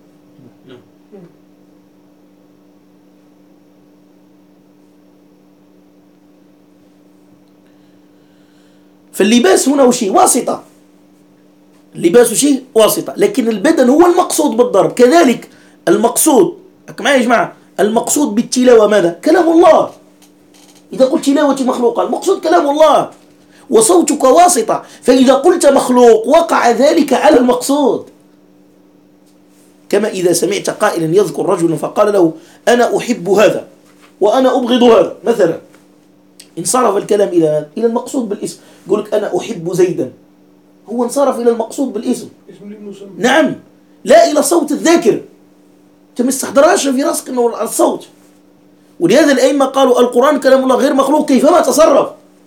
فاللباس هنا شيء واسطة، اللباس شيء واسطة، لكن البدن هو المقصود بالضرب. كذلك المقصود معايا يا جماعة، المقصود بالتلاوة ماذا؟ كلام الله. إذا قلت تلاوتي مخلوقة المقصود كلام الله، وصوتك واسطة، فإذا قلت مخلوق وقع ذلك على المقصود. كما إذا سمعت قائلا يذكر رجل فقال له أنا أحب هذا وأنا أبغض هذا مثلا، انصرف الكلام إلى المقصود بالاسم. يقول لك أنا أحب زيدا، هو انصرف إلى المقصود بالاسم، نعم، لا إلى صوت الذاكر. أنت ما استحضرهاش في راسك أنه الصوت. ولهذا الأئمة قالوا القرآن كلام الله غير مخلوق كيفما تصرف،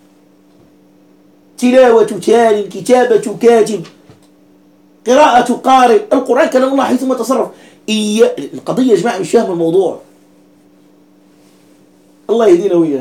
تلاوة تال، كتابة كاتب، قراءة قارئ، القرآن كلام الله حيثما تصرف. القضية يا جماعة مش فاهم الموضوع، الله يهدينا وإياه.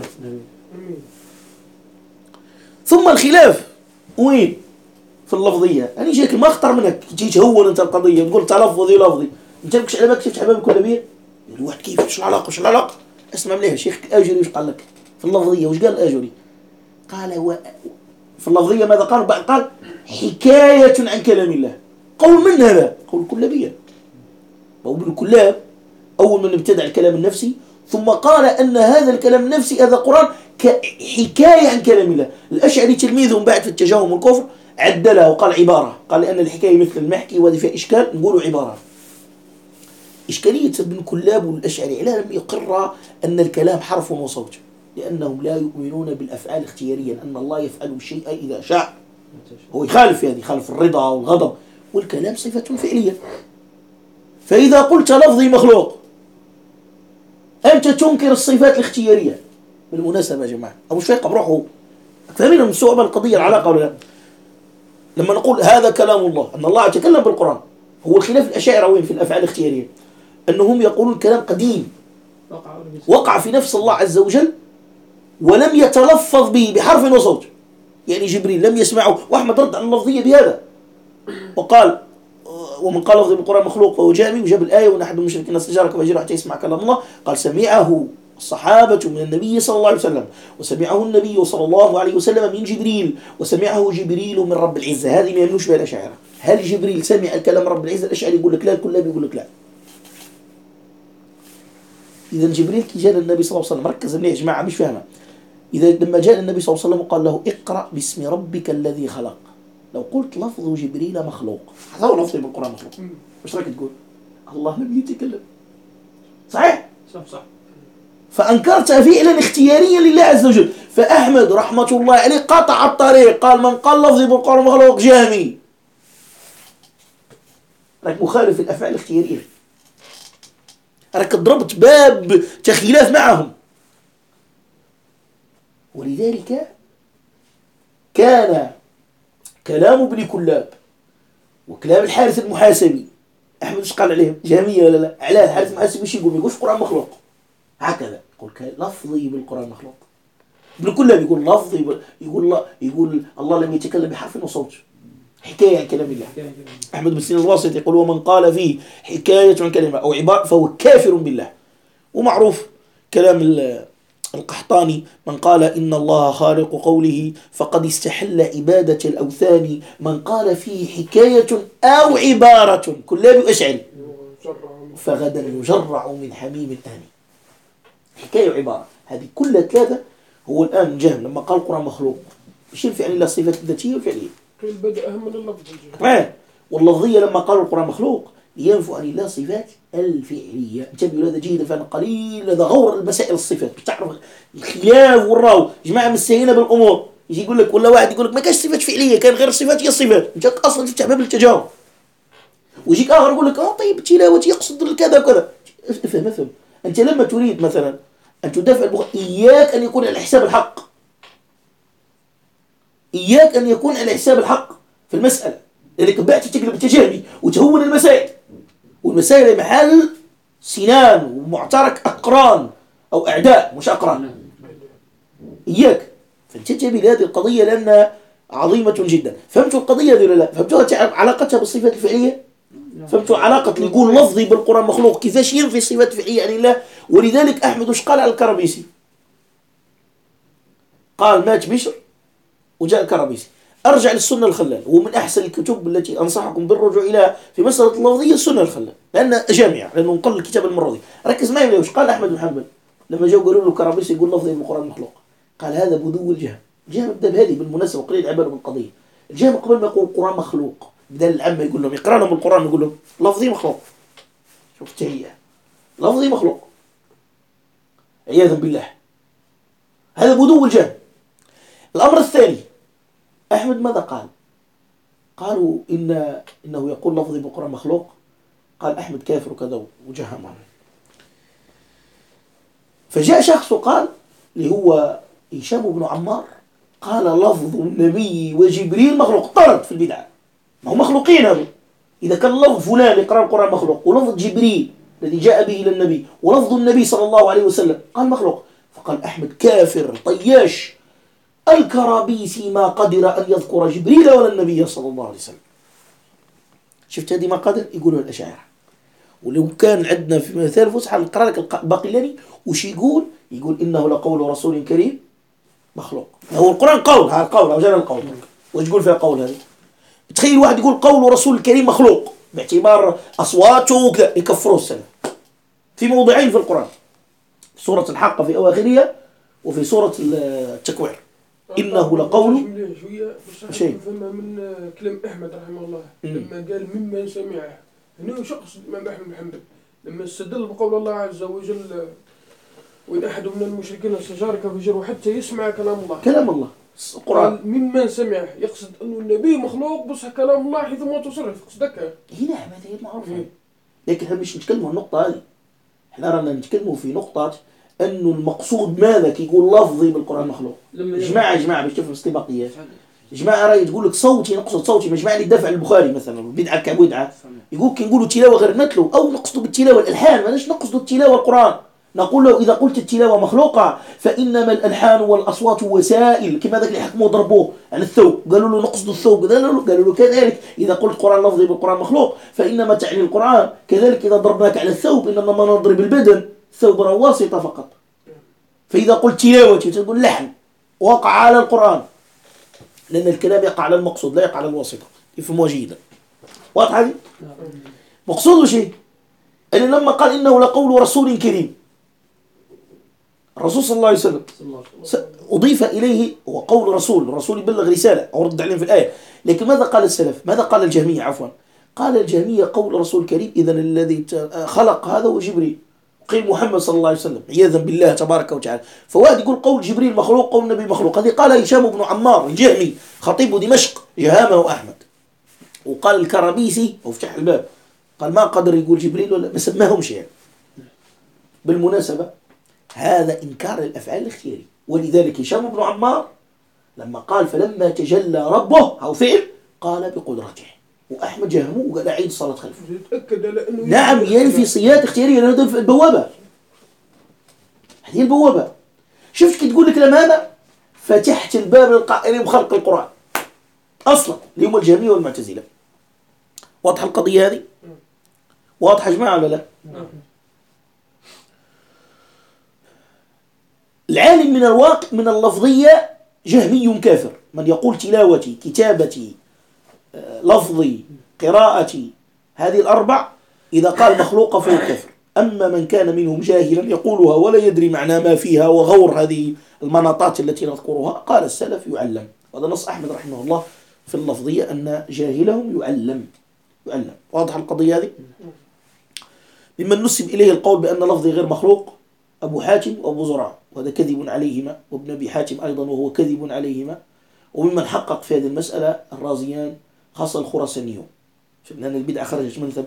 ثم الخلاف وين؟ في اللفظية. أنا جاك ما أخطر منك تجي تهون أنت القضية تقول تلفظي لفظي، أنت مش على بالك شفت حباب كل بير الواحد كيف إيش العلاقة اسمع مليح الشيخ الآجري وش قال لك في اللفظية؟ وش قال الآجري؟ قال في اللفظية ماذا قال؟ قال حكاية عن كلام الله. قول من هذا؟ قول الكلابية. وابن الكلاب أول من ابتدع الكلام النفسي، ثم قال أن هذا الكلام النفسي هذا قرآن حكاية عن كلام الله. الأشعري تلميذهم بعد في التجاهم والكفر عدلها وقال عبارة، قال لأن الحكاية مثل المحكي وهذه فيها إشكال نقولوا عبارة. إشكالية ابن كلاب والأشعري لا لم يقر أن الكلام حرف وصوت، لأنهم لا يؤمنون بالأفعال اختياريا، أن الله يفعل الشيء إذا شاء. هو يخالف في هذه، يخالف الرضا والغضب، والكلام صفة فعلية. فإذا قلت لفظي مخلوق أنت تنكر الصفات الاختيارية. بالمناسبة يا جماعة أبو شفيق بروحه فهمين من صعوبة القضية العلاقة ولا لا؟ لما نقول هذا كلام الله، أن الله يتكلم بالقرآن، هو الخلاف الأشاعرة وين في الأفعال الاختيارية؟ أنهم يقولون كلام قديم وقع في نفس الله عز وجل ولم يتلفظ به بحرف وصوت. يعني جبريل لم يسمعه، وأحمد رد على اللفظية بهذا وقال ومن قال لفظي بالقرآن مخلوق فهو جامي، وجاب الآية وأن أحد المشركين استجارك فأجره حتى يسمع كلام الله. قال سمعه الصحابة من النبي صلى الله عليه وسلم، وسمعه النبي صلى الله عليه وسلم من جبريل، وسمعه جبريل من رب العزة. هذه ما يمنوش بها الأشاعرة. هل جبريل سمع الكلام رب العزة؟ الأشاعري يقول لك لا، الكلاب يقول لك لا. إذا جبريل كي جاء النبي صلى الله عليه وسلم، ركز مني يا جماعة مش فاهمة، إذا لما جاء النبي صلى الله عليه وسلم وقال له اقرأ باسم ربك الذي خلق، لو قلت لفظ جبريل مخلوق، هذا هو لفظي بالقرآن مخلوق، وش رايك تقول؟ الله لم يتكلم. صحيح؟
صح.
فأنكرت فعلا اختياريا لله عز وجل. فأحمد رحمة الله عليه قطع الطريق، قال من قال لفظي بالقرآن مخلوق جامي. راك مخالف الأفعال الاختيارية، راك ضربت باب تخيلات معهم. ولذلك كان كلام ابن كلاب وكلام الحارث المحاسبي، أحمد ايش قال عليهم؟ جامية ولا لا؟ علاه الحارث المحاسبي ايش يقول؟ ما يقولش القرآن مخلوق، هكذا يقول لفظي بالقرآن مخلوق. ابن كلاب يقول لفظي يقول الله لم يتكلم بحرف وصوت، حكاية عن كلام الله. أحمد بن سينا الواسط يقول ومن قال فيه حكاية عن كلمة أو عبارة فهو كافر بالله. ومعروف كلام القحطاني من قال إن الله خالق قوله فقد استحل عبادة الأوثان، من قال فيه حكاية أو عبارة كلاب أشعري فغدا يجرع من حميم آني. حكاية وعبارة هذه كلها ثلاثة. هو الآن جهم لما قال القرآن مخلوق يشير في عن الله الصفات الذاتية والفعلية،
البدء أهم من اللفظ.
واللفظية لما قالوا القرآن مخلوق ينفوا عن الله صفات الفعلية. انتبهوا هذا جيدا، فأنا قليل هذا غور المسائل الصفات، بتعرف الخلاف والراو جماعة مستهينة بالأمور. يجي يقول لك ولا واحد يقول لك ما كانش صفات فعلية، كان غير الصفات هي الصفات، انت أصلا تفتح باب التجاوب. ويجيك آخر يقول لك طيب التلاوة يقصد كذا وكذا. افهم أنت لما تريد مثلا أن تدافع إياك أن يكون على حساب الحق، إياك أن يكون على حساب الحق في المسألة، لأنك بعد تقلب التجاهلي وتهون المسائل، والمسائل محل سنان ومعترك أقران أو أعداء مش أقران. إياك فانتبه لهذه القضية لأنها عظيمة جدا. فهمتوا القضية هذه ولا لا؟ فهمتوا علاقتها بالصفات الفعلية؟ فهمتوا علاقة اللي يقول لفظي بالقرآن مخلوق كيفاش ينفي الصفات الفعلية عن الله؟ ولذلك أحمد وش قال على الكرابيسي؟ قال مات بشر وجاء الكرابيسي. أرجع للسنة الخلال، ومن أحسن الكتب التي أنصحكم بالرجوع إليها في مسألة اللفظية السنة الخلال، لأنها جامعة، لأنه نقل الكتاب المرة دي. ركز معي ولا وش قال أحمد بن حنبل لما جاءوا قالوا له الكرابيسي يقول لفظي بالقرآن مخلوق؟ قال هذا بدو الجهم. الجهم بدأ بهذه بالمناسبة قليل عبارة بالقضية. الجهم قبل ما يقول القرآن مخلوق بدل العامة يقول لهم يقرأ لهم القرآن يقول لهم لفظي مخلوق. شوف التهيئة، لفظي مخلوق عياذا بالله. هذا بدو الجهم. الأمر الثاني أحمد ماذا قال؟ قالوا إنه يقول لفظي بالقرآن مخلوق. قال أحمد كافر وكذا وجهم. فجاء شخص وقال اللي هو هشام بن عمار قال لفظ النبي وجبريل مخلوق. طرد في البدعة، ما هم مخلوقين هذا. إذا كان لفظ فلان يقرأ القرآن مخلوق، ولفظ جبريل الذي جاء به إلى النبي ولفظ النبي صلى الله عليه وسلم قال مخلوق، فقال أحمد كافر طياش. الكرابيسي ما قدر أن يذكر جبريل ولا النبي صلى الله عليه وسلم. شفت هذه ما قدر يقولوا الأشاعرة. ولو كان عندنا في مثال فسحة نقرأ لك الباقلاني وش يقول إنه لقول رسول كريم مخلوق. هو القرآن قول، هذا قول أو جل القول. وش يقول فيها قول هذه؟ تخيل واحد يقول قول رسول الكريم مخلوق باعتبار أصواته وكذا، يكفروه السلف في موضعين في القرآن، في سورة الحاقة في أواخرها وفي سورة التكوير. إنه لقول
شيء فما من كلام أحمد رحمه الله لما قال ممن سمعه، هنا شخص الإمام أحمد بن حنبل لما استدل بقول الله عز وجل وإن أحد من المشركين استجارك فجره حتى يسمع كلام الله.
كلام الله القرآن
ممن سمعه يقصد أنه النبي مخلوق بس كلام الله حيث ما تصرف قصدك
هنا هذه معروفة. لكن احنا مش نتكلموا النقطة هذه، احنا رانا نتكلموا في نقطة أنه المقصود ماذا كي يقول لفظي بالقرآن مخلوق. جماعة باش تفهم الاستباقيات. جماعة راي تقول لك صوتي نقصد صوتي، مش معني الدفع البخاري مثلا بدعة كبدعة، يقول كي نقولوا تلاوة غير نتلو أو نقصد بالتلاوة الألحان، ماناش نقصد التلاوة القرآن. نقول له إذا قلت التلاوة مخلوقة فإنما الألحان والأصوات وسائل، كما ذاك اللي حكموا ضربوه على الثوب قالوا له نقصد الثوب، قالوا له كذلك إذا قلت قرآن لفظي بالقرآن مخلوق فإنما تعني القرآن، كذلك إذا ضربناك على الثوب إنما ما نضرب البدن، الثوب واسطة فقط. فإذا قلت تلاوتي تقول لحن وقع على القرآن، لأن الكلام يقع على المقصود لا يقع على الواسطة. يفهموها جيدا. واضح هذه؟ مقصوده شيء أن لما قال إنه لقول رسول كريم، الرسول صلى الله عليه وسلم أضيف إليه وقول رسول، الرسول يبلغ رسالة أو رد عليهم في الآية. لكن ماذا قال السلف؟ ماذا قال الجهمية عفوا؟ قال الجهمية قول رسول كريم، إذن الذي خلق هذا هو جبريل، قيل محمد صلى الله عليه وسلم عياذا بالله تبارك وتعالى. فواحد يقول قول جبريل مخلوق قول النبي مخلوق. هذه قال هشام بن عمار الجهمي خطيب دمشق جهامه أحمد. وقال الكرابيسي وفتح الباب قال ما قدر يقول جبريل ولا ما سماهمش يعني. بالمناسبة هذا إنكار الأفعال الاختيارية، ولذلك هشام بن عمار لما قال فلما تجلى ربه أو فعل قال بقدرته، وأحمد جهمه وقال أعيد صلاة خلفه. نعم ينفي صيات اختيارية لأنه في البوابة. هذه البوابة. شفت كي تقول لك لماذا فتحت الباب للقائلين بخلق القرآن أصلا اللي هم الجهمية والمعتزلة. واضحة القضية هذه؟ واضحة يا جماعة ولا لا؟ العالم من الواقع من اللفظية جهمي كافر، من يقول تلاوتي كتابتي لفظي قراءتي هذه الأربع إذا قال مخلوقة فهو كافر. أما من كان منهم جاهلا يقولها ولا يدري معنى ما فيها وغور هذه المناطات التي نذكرها، قال السلف يعلم. هذا نص أحمد رحمه الله في اللفظية أن جاهلهم يعلم. واضح القضية هذه؟ ممن نسب إليه القول بأن لفظي غير مخلوق أبو حاتم وأبو زرع، وهذا كذب عليهما، وابن أبي حاتم أيضا وهو كذب عليهما. وممن حقق في هذه المسألة الرازيان خاصة الخراسانيون، لأن البدعة خرجت منثب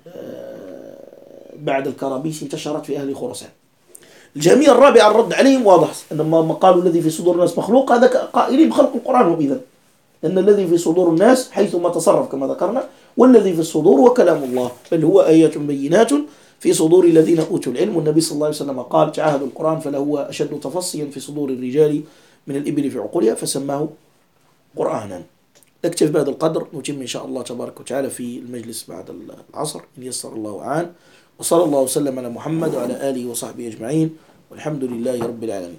بعد الكرابيسي انتشرت في أهل خراسان. الجهمية الرابعة الرد عليهم واضح، أنما قالوا الذي في صدور الناس مخلوق هذا قائلين بخلق القرآن. وإذن أن الذي في صدور الناس حيثما تصرف كما ذكرنا، والذي في الصدور وكلام الله، بل هو آيات بينات في صدور الذين أوتوا العلم. والنبي صلى الله عليه وسلم قال تعاهدوا القرآن فلهو أشد تفصيا في صدور الرجال من الإبل في عقولها فسماه قرآنا. نكتفي بهذا القدر، نتم إن شاء الله تبارك وتعالى في المجلس بعد العصر إن يسر الله عان. وصلى الله وسلم على محمد وعلى آله وصحبه أجمعين، والحمد لله رب العالمين.